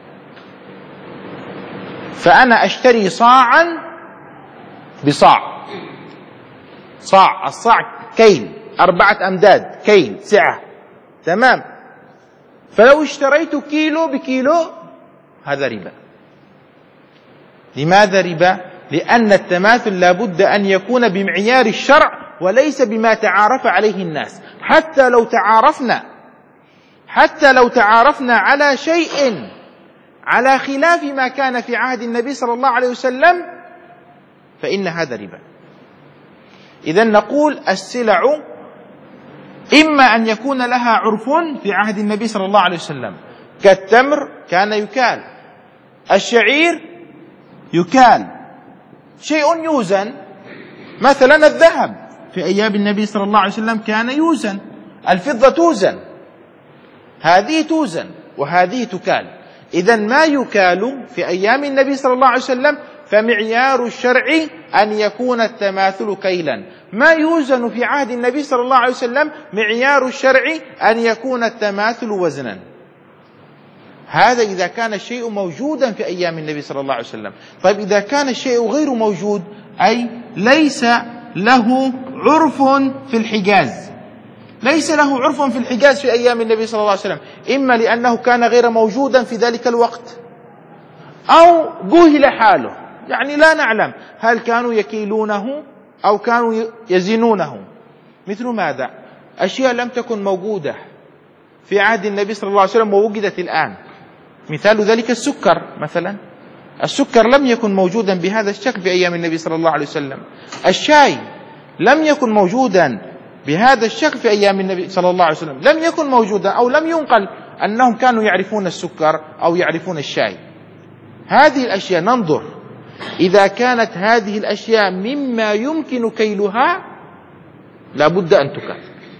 فأنا أشتري صاعا بصاع، صاع، الصاع كيل، أربعة أمداد كيل سعة، تمام. فلو اشتريت كيلو بكيلو هذا ربا. لماذا ربا؟ لأن التماثل لا بد أن يكون بمعيار الشرع وليس بما تعارف عليه الناس. حتى لو تعارفنا حتى لو تعارفنا على شيء على خلاف ما كان في عهد النبي صلى الله عليه وسلم فإن هذا ربا. إذن نقول السلع إما أن يكون لها عرف في عهد النبي صلى الله عليه وسلم، كالتمر كان يكال، الشعير يكال، شيء يوزن، مثلا الذهب في أيام النبي صلى الله عليه وسلم كان يوزن، الفضة توزن، هذه توزن وهذه تكال. إذن ما يكال في أيام النبي صلى الله عليه وسلم فمعيار الشرع أن يكون التماثل كيلا، ما يوزن في عهد النبي صلى الله عليه وسلم معيار الشرع أن يكون التماثل وزنا. هذا إذا كان الشيء موجودا في أيام النبي صلى الله عليه وسلم. طيب إذا كان الشيء غير موجود، أي ليس له عرف في الحجاز، ليس له عرف في الحجاز في أيام النبي صلى الله عليه وسلم، إما لأنه كان غير موجودا في ذلك الوقت أو جهل حاله، يعني لا نعلم هل كانوا يكيلونه أو كانوا يزنونه. مثل ماذا؟ أشياء لم تكن موجودة في عهد النبي صلى الله عليه وسلم ووجدت الآن. مثال ذلك السكر مثلا، السكر لم يكن موجودا بهذا الشكل في أيام النبي صلى الله عليه وسلم. الشاي لم يكن موجودا بهذا الشكل في أيام النبي صلى الله عليه وسلم، لم يكن موجودا أو لم ينقل أنهم كانوا يعرفون السكر أو يعرفون الشاي. هذه الأشياء ننظر، إذا كانت هذه الأشياء مما يمكن كيلها لابد أن تكال.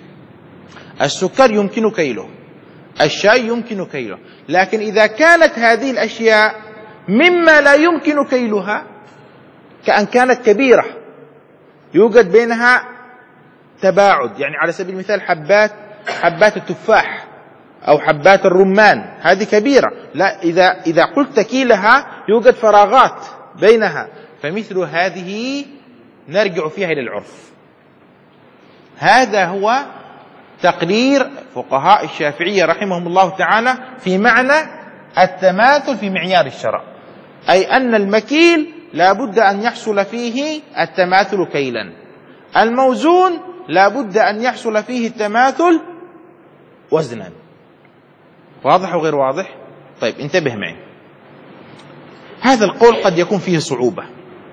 السكر يمكن كيله، الشاي يمكن كيله، لكن إذا كانت هذه الأشياء مما لا يمكن كيلها، كأن كانت كبيرة يوجد بينها تباعد، يعني على سبيل المثال حبات حبات التفاح أو حبات الرمان، هذه كبيرة، لا إذا إذا قلت كيلها يوجد فراغات بينها، فمثل هذه نرجع فيها إلى العرف. هذا هو تقرير فقهاء الشافعية رحمهم الله تعالى في معنى التماثل في معيار الشرع، أي أن المكيل لا بد أن يحصل فيه التماثل كيلا، الموزون لا بد أن يحصل فيه التماثل وزنا. واضح وغير واضح؟ طيب انتبه معي، هذا القول قد يكون فيه صعوبة،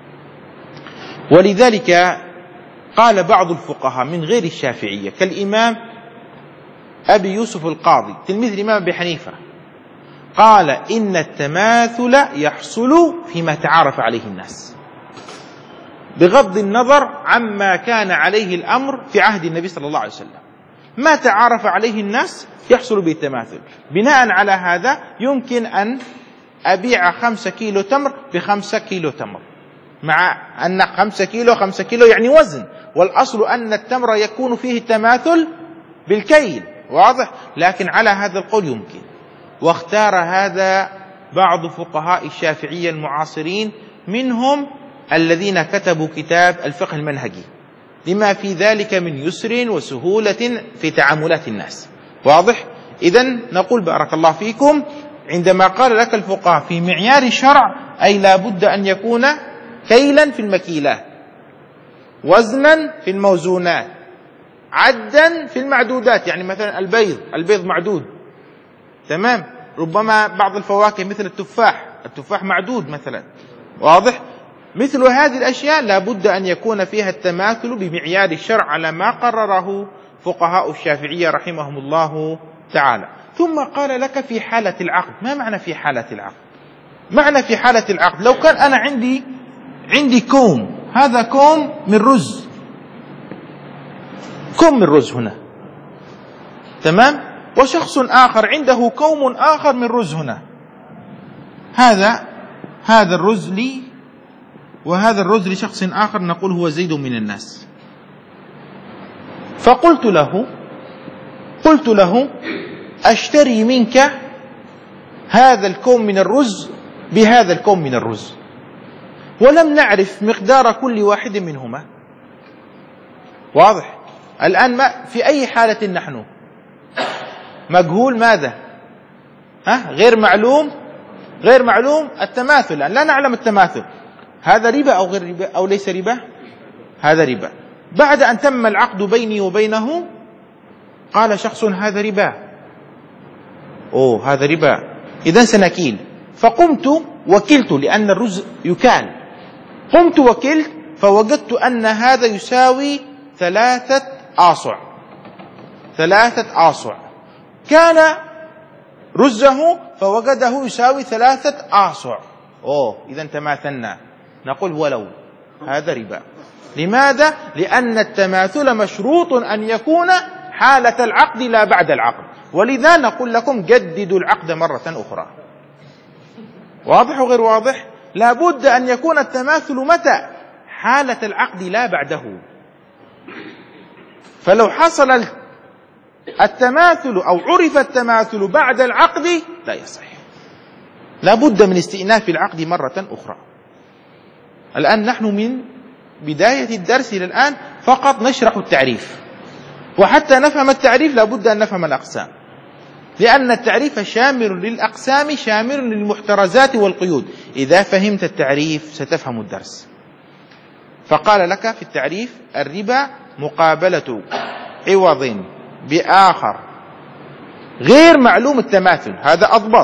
ولذلك قال بعض الفقهاء من غير الشافعية كالإمام أبي يوسف القاضي تلميذ الإمام أبي حنيفة، قال إن التماثل يحصل فيما تعارف عليه الناس بغض النظر عما كان عليه الأمر في عهد النبي صلى الله عليه وسلم. ما تعارف عليه الناس يحصل به التماثل. بناء على هذا يمكن أن أبيع خمسة كيلو تمر بخمسة كيلو تمر، مع أن خمسة كيلو خمسة كيلو يعني وزن، والأصل أن التمر يكون فيه التماثل بالكيل، واضح؟ لكن على هذا القول يمكن. واختار هذا بعض فقهاء الشافعية المعاصرين، منهم الذين كتبوا كتاب الفقه المنهجي، لما في ذلك من يسر وسهولة في تعاملات الناس، واضح؟ إذن نقول بارك الله فيكم، عندما قال لك الفقهاء في معيار الشرع أي لا بد أن يكون كيلا في المكيلات، وزنا في الموزونات، عدا في المعدودات، يعني مثلا البيض البيض معدود، تمام؟ ربما بعض الفواكه مثل التفاح التفاح معدود مثلا، واضح؟ مثل هذه الأشياء لا بد أن يكون فيها التماثل بمعيار الشرع على ما قرره فقهاء الشافعية رحمهم الله تعالى. ثم قال لك في حالة العقد. ما معنى في حالة العقد؟ معنى في حالة العقد، لو كان أنا عندي عندي كوم، هذا كوم من رز، كوم من رز هنا، تمام؟ وشخص آخر عنده كوم آخر من رز هنا، هذا هذا الرز لي وهذا الرز لشخص آخر، نقول هو زيد من الناس. فقلت له قلت له أشتري منك هذا الكوم من الرز بهذا الكوم من الرز، ولم نعرف مقدار كل واحد منهما، واضح؟ الآن ما في أي حالة نحن؟ مجهول ماذا؟ ها؟ غير معلوم غير معلوم التماثل، لا نعلم التماثل. هذا ربا أو غير ربا أو ليس ربا؟ هذا ربا. بعد أن تم العقد بيني وبينه قال شخص هذا ربا، أوه هذا ربا، إذن سنكيل. فقمت وكلت، لأن الرز يكال، قمت وكلت فوجدت أن هذا يساوي ثلاثة آصع، ثلاثة آصع. كان رزه فوجده يساوي ثلاثة آصع، أوه إذن تماثلنا، نقول ولو هذا ربا. لماذا؟ لأن التماثل مشروط أن يكون حالة العقد لا بعد العقد، ولذا نقول لكم جددوا العقد مرة أخرى. واضح وغير واضح؟ لابد أن يكون التماثل متى؟ حالة العقد لا بعده. فلو حصل التماثل أو عرف التماثل بعد العقد لا يصح، لابد من استئناف العقد مرة أخرى. الآن نحن من بداية الدرس إلى الآن فقط نشرح التعريف، وحتى نفهم التعريف لابد أن نفهم الأقسام، لأن التعريف شامل للأقسام شامل للمحترزات والقيود. إذا فهمت التعريف ستفهم الدرس. فقال لك في التعريف: الربا مقابلة عوض بآخر غير معلوم التماثل، هذا أضبط،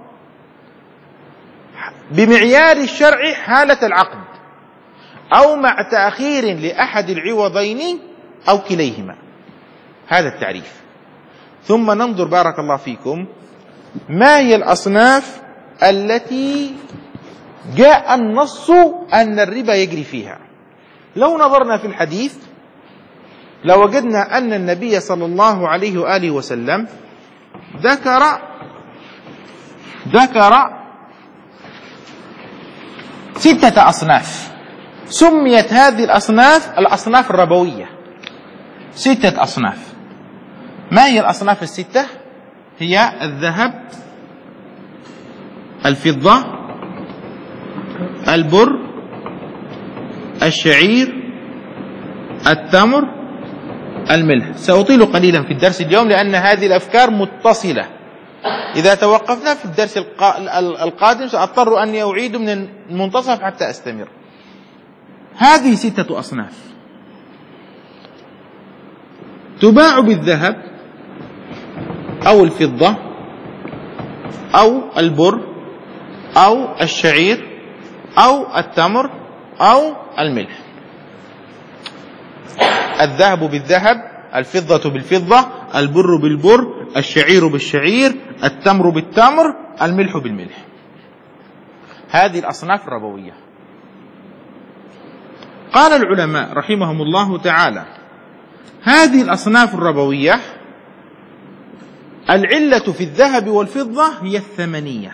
بمعيار الشرع حالة العقد، أو مع تأخير لأحد العوضين أو كليهما. هذا التعريف. ثم ننظر بارك الله فيكم ما هي الأصناف التي جاء النص أن الربا يجري فيها. لو نظرنا في الحديث لوجدنا أن النبي صلى الله عليه وآله وسلم ذكر ذكر ستة أصناف، سميت هذه الأصناف الأصناف الربوية، ستة أصناف. ما هي الأصناف الستة؟ هي الذهب، الفضة، البر، الشعير، التمر، الملح. سأطيل قليلا في الدرس اليوم لأن هذه الأفكار متصلة. إذا توقفنا في الدرس القادم سأضطر أن أعيد من المنتصف حتى أستمر. هذه ستة أصناف تباع بالذهب أو الفضة أو البر أو الشعير أو التمر أو الملح. الذهب بالذهب، الفضة بالفضة، البر بالبر، الشعير بالشعير، التمر بالتمر، الملح بالملح. هذه الأصناف الربوية. قال العلماء رحمهم الله تعالى: هذه الأصناف الربوية العلة في الذهب والفضة هي الثمنية.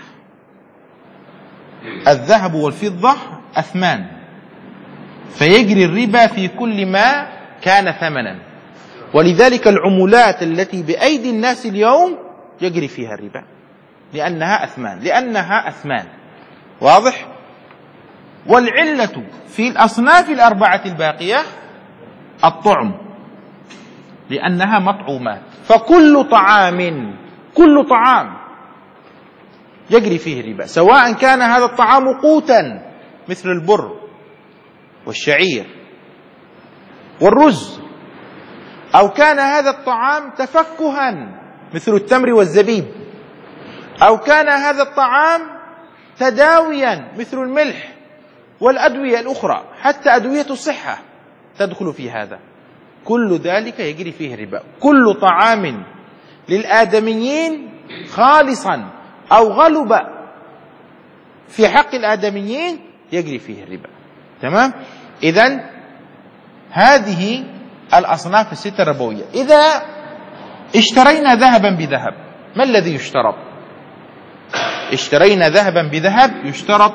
الذهب والفضة أثمان، فيجري الربا في كل ما كان ثمنا، ولذلك العملات التي بأيدي الناس اليوم يجري فيها الربا لأنها أثمان، لأنها أثمان. واضح؟ والعلة في الأصناف الأربعة الباقية الطعم، لأنها مطعومات، فكل طعام كل طعام يجري فيه الربا، سواء كان هذا الطعام قوتا مثل البر والشعير والرز، أو كان هذا الطعام تفكها مثل التمر والزبيب، أو كان هذا الطعام تداويا مثل الملح والأدوية الأخرى، حتى أدوية الصحة تدخل في هذا. كل ذلك يجري فيه الربا. كل طعام للآدميين خالصا أو غلب في حق الآدميين يجري فيه الربا. تمام؟ إذن هذه الأصناف الستة الربوية. إذا اشترينا ذهبا بذهب، ما الذي يشترط؟ اشترينا ذهبا بذهب يشترط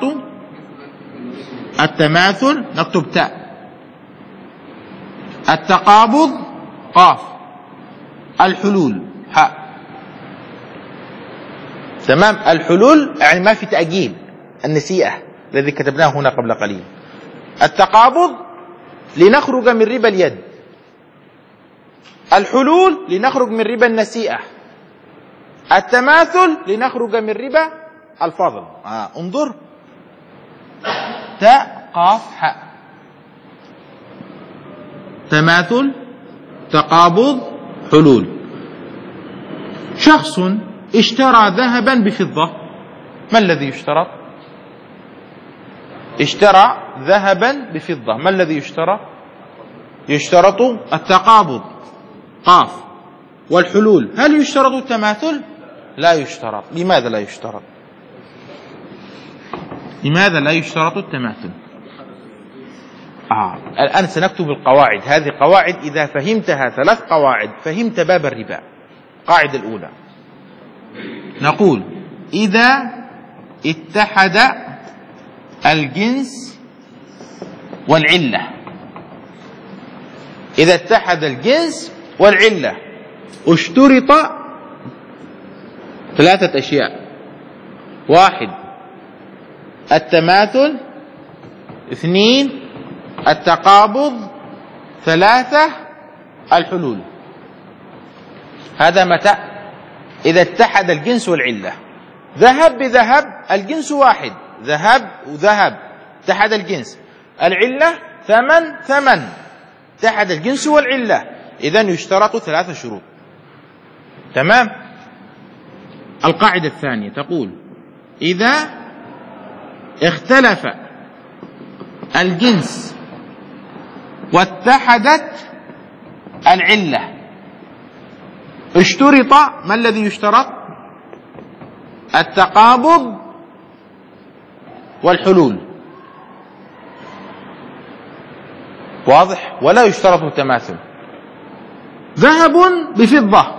التماثل، نكتب تاء، التقابض قاف، الحلول حاء. تمام؟ الحلول يعني ما في تأجيل، النسيئة الذي كتبناه هنا قبل قليل. التقابض لنخرج من ربا اليد، الحلول لنخرج من ربا النسيئة، التماثل لنخرج من ربا الفضل. آه انظر، تاء قاف حاء. تماثل، تقابض، حلول. شخص اشترى ذهبا بفضة، ما الذي يشترط؟ اشترى ذهبا بفضة، ما الذي يشترط؟ يشترط التقابض قاف، والحلول. هل يشترط التماثل؟ لا يشترط. لماذا لا يشترط؟ لماذا لا يشترط التماثل؟ آه. الآن سنكتب القواعد. هذه قواعد إذا فهمتها، ثلاث قواعد، فهمت باب الربا. القاعدة الأولى نقول: إذا اتحد الجنس والعلة، إذا اتحد الجنس والعلة اشترط ثلاثة أشياء: واحد التماثل، اثنين التقابض، ثلاثة الحلول. هذا متى؟ إذا اتحد الجنس والعلة. ذهب بذهب، الجنس واحد، ذهب وذهب، اتحد الجنس. العلة ثمن ثمن، اتحد الجنس والعلة. إذن يشترط ثلاثة شروط. تمام؟ القاعدة الثانية تقول: إذا اختلف الجنس واتحدت العلة اشترط، ما الذي يشترط؟ التقابض والحلول. واضح؟ ولا يشترط التماثل. ذهب بفضة،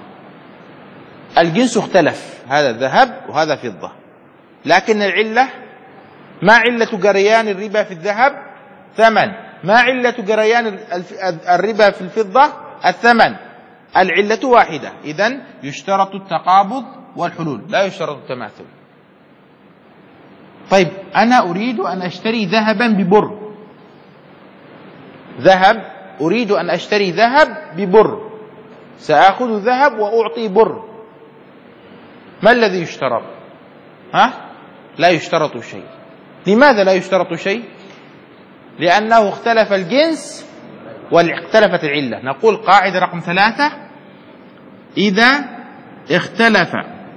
الجنس اختلف، هذا ذهب وهذا فضة، لكن العلة، ما علة جريان الربا في الذهب؟ ثمن. ما علة جريان الربا في الفضة؟ الثمن. العلة واحدة. إذن يشترط التقابض والحلول، لا يشترط التماثل. طيب، أنا أريد أن أشتري ذهبا ببر. ذهب، أريد أن أشتري ذهب ببر، سأخذ ذهب وأعطي بر. ما الذي يشترط؟ ها؟ لا يشترط شيء. لماذا لا يشترط شيء؟ لأنه اختلف الجنس واختلفت العلة. نقول قاعدة رقم ثلاثة: إذا اختلف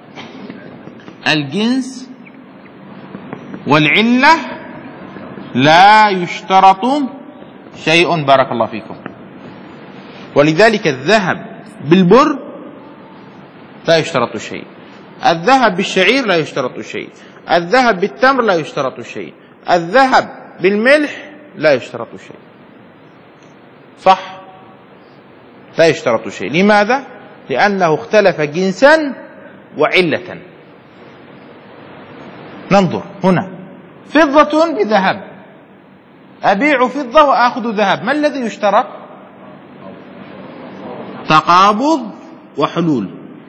الجنس والعلة لا يشترط شيء. بارك الله فيكم. ولذلك الذهب بالبر لا يشترط شيء، الذهب بالشعير لا يشترط شيء، الذهب بالتمر لا يشترط شيء، الذهب بالملح لا يشترط شيء. صح؟ لا يشترط شيء. لماذا؟ لأنه اختلف جنسا وعلة. ننظر هنا: فضة بذهب، أبيع فضة وآخذ ذهب، ما الذي يشترط؟ تقابض وحلول.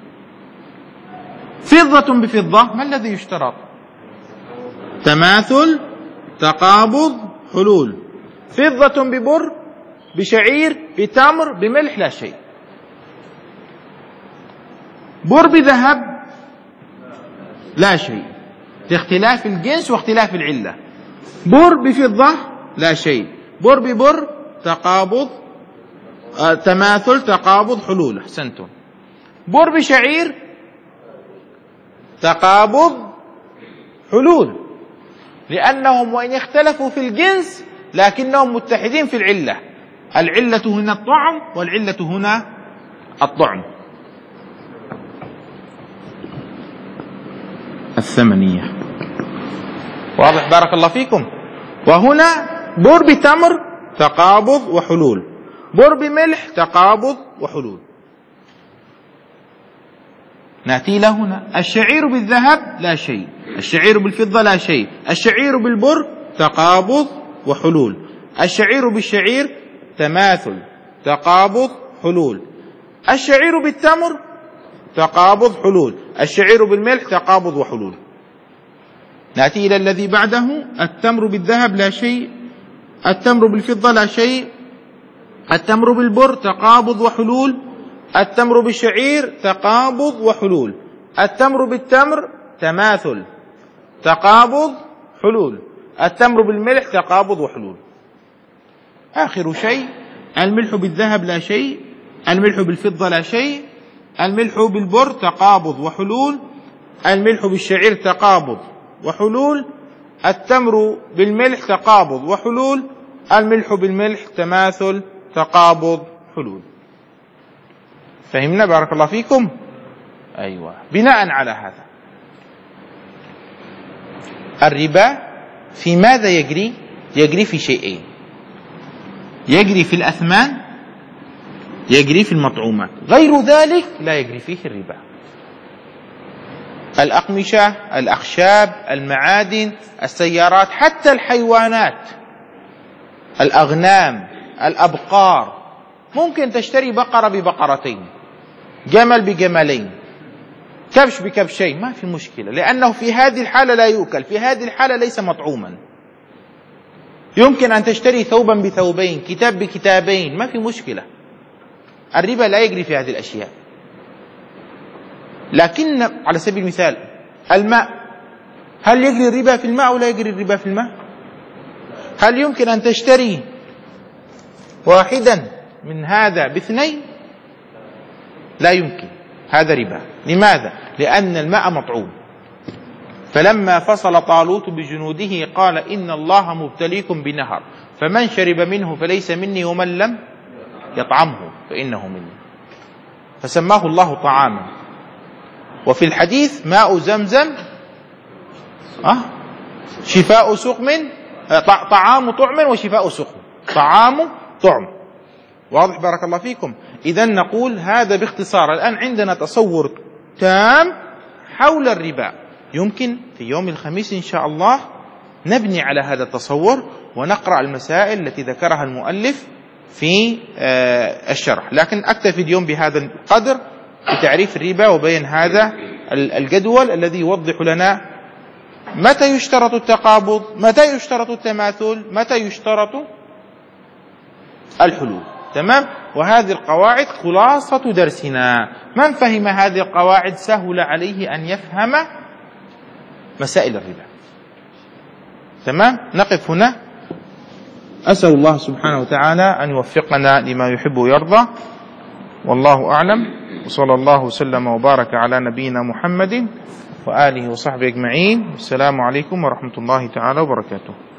فضة بفضة، ما الذي يشترط؟ تماثل، تقابض، حلول. فضة ببر، بشعير، بتمر، بملح، لا شيء. بر بذهب، لا شيء، لاختلاف الجنس واختلاف العلة. بر بفضة، لا شيء. بر ببر، تقابض، آه، تماثل، تقابض، حلول. أحسنتم. بر بشعير، تقابض، حلول. لأنهم وإن اختلفوا في الجنس لكنهم متحدين في العلة. العلة هنا الطعم، والعلة هنا الطعم. الثمنية. واضح؟ بارك الله فيكم. وهنا بر بتمر، تقابض وحلول. بر بملح، تقابض وحلول. نأتي إلى هنا: الشعير بالذهب لا شيء، الشعير بالفضة لا شيء، الشعير بالبر تقابض وحلول، الشعير بالشعير تماثل، تقابض، حلول، الشعير بالتمر تقابض، حلول، الشعير بالملح تقابض وحلول. نأتي إلى الذي بعده: التمر بالذهب لا شيء، التمر بالفضة لا شيء، التمر بالبر تقابض وحلول، التمر بالشعير تقابض وحلول، التمر بالتمر تماثل، تقابض، حلول، التمر بالملح تقابض وحلول. آخر شيء الملح بالذهب لا شيء، الملح بالفضة لا شيء، الملح بالبر تقابض وحلول، الملح بالشعير تقابض وحلول، التمر بالملح تقابض وحلول، الملح بالملح تماثل تقابض حلول. فهمنا بارك الله فيكم؟ أيوة. بناء على هذا الربا في ماذا يجري؟ يجري في شيئين، يجري في الأثمان، يجري في المطعومات، غير ذلك لا يجري فيه الربا. الأقمشة، الأخشاب، المعادن، السيارات، حتى الحيوانات، الأغنام، الأبقار. ممكن تشتري بقرة ببقرتين، جمل بجملين، كبش بكبشين، ما في مشكلة، لأنه في هذه الحالة لا يؤكل، في هذه الحالة ليس مطعوما. يمكن أن تشتري ثوبا بثوبين، كتاب بكتابين، ما في مشكلة. الربا لا يجري في هذه الأشياء. لكن على سبيل المثال الماء، هل يجري الربا في الماء ولا يجري الربا في الماء؟ هل يمكن أن تشتري واحدا من هذا باثنين؟ لا يمكن، هذا ربا. لماذا؟ لأن الماء مطعوم. فلما فصل طالوت بجنوده قال إن الله مبتليكم بنهر فمن شرب منه فليس مني ومن لم يطعمه فإنه مني، فسماه الله طعاما. وفي الحديث ماء زمزم أه؟ شفاء سقم، طعام طعم وشفاء سقم، طعام طعم. واضح بارك الله فيكم؟ إذن نقول هذا باختصار. الآن عندنا تصور تام حول الربا. يمكن في يوم الخميس إن شاء الله نبني على هذا التصور ونقرأ المسائل التي ذكرها المؤلف في الشرح، لكن أكتفي اليوم بهذا القدر بتعريف الربا وبين هذا الجدول الذي يوضح لنا متى يشترط التقابض، متى يشترط التماثل، متى يشترط الحلول. تمام؟ وهذه القواعد خلاصة درسنا. من فهم هذه القواعد سهل عليه أن يفهم مسائل الربا. تمام؟ نقف هنا. أسأل الله سبحانه وتعالى أن يوفقنا لما يحب ويرضى، والله أعلم، وصلى الله وسلم وبارك على نبينا محمد وآله وصحبه أجمعين. السلام عليكم ورحمة الله تعالى وبركاته.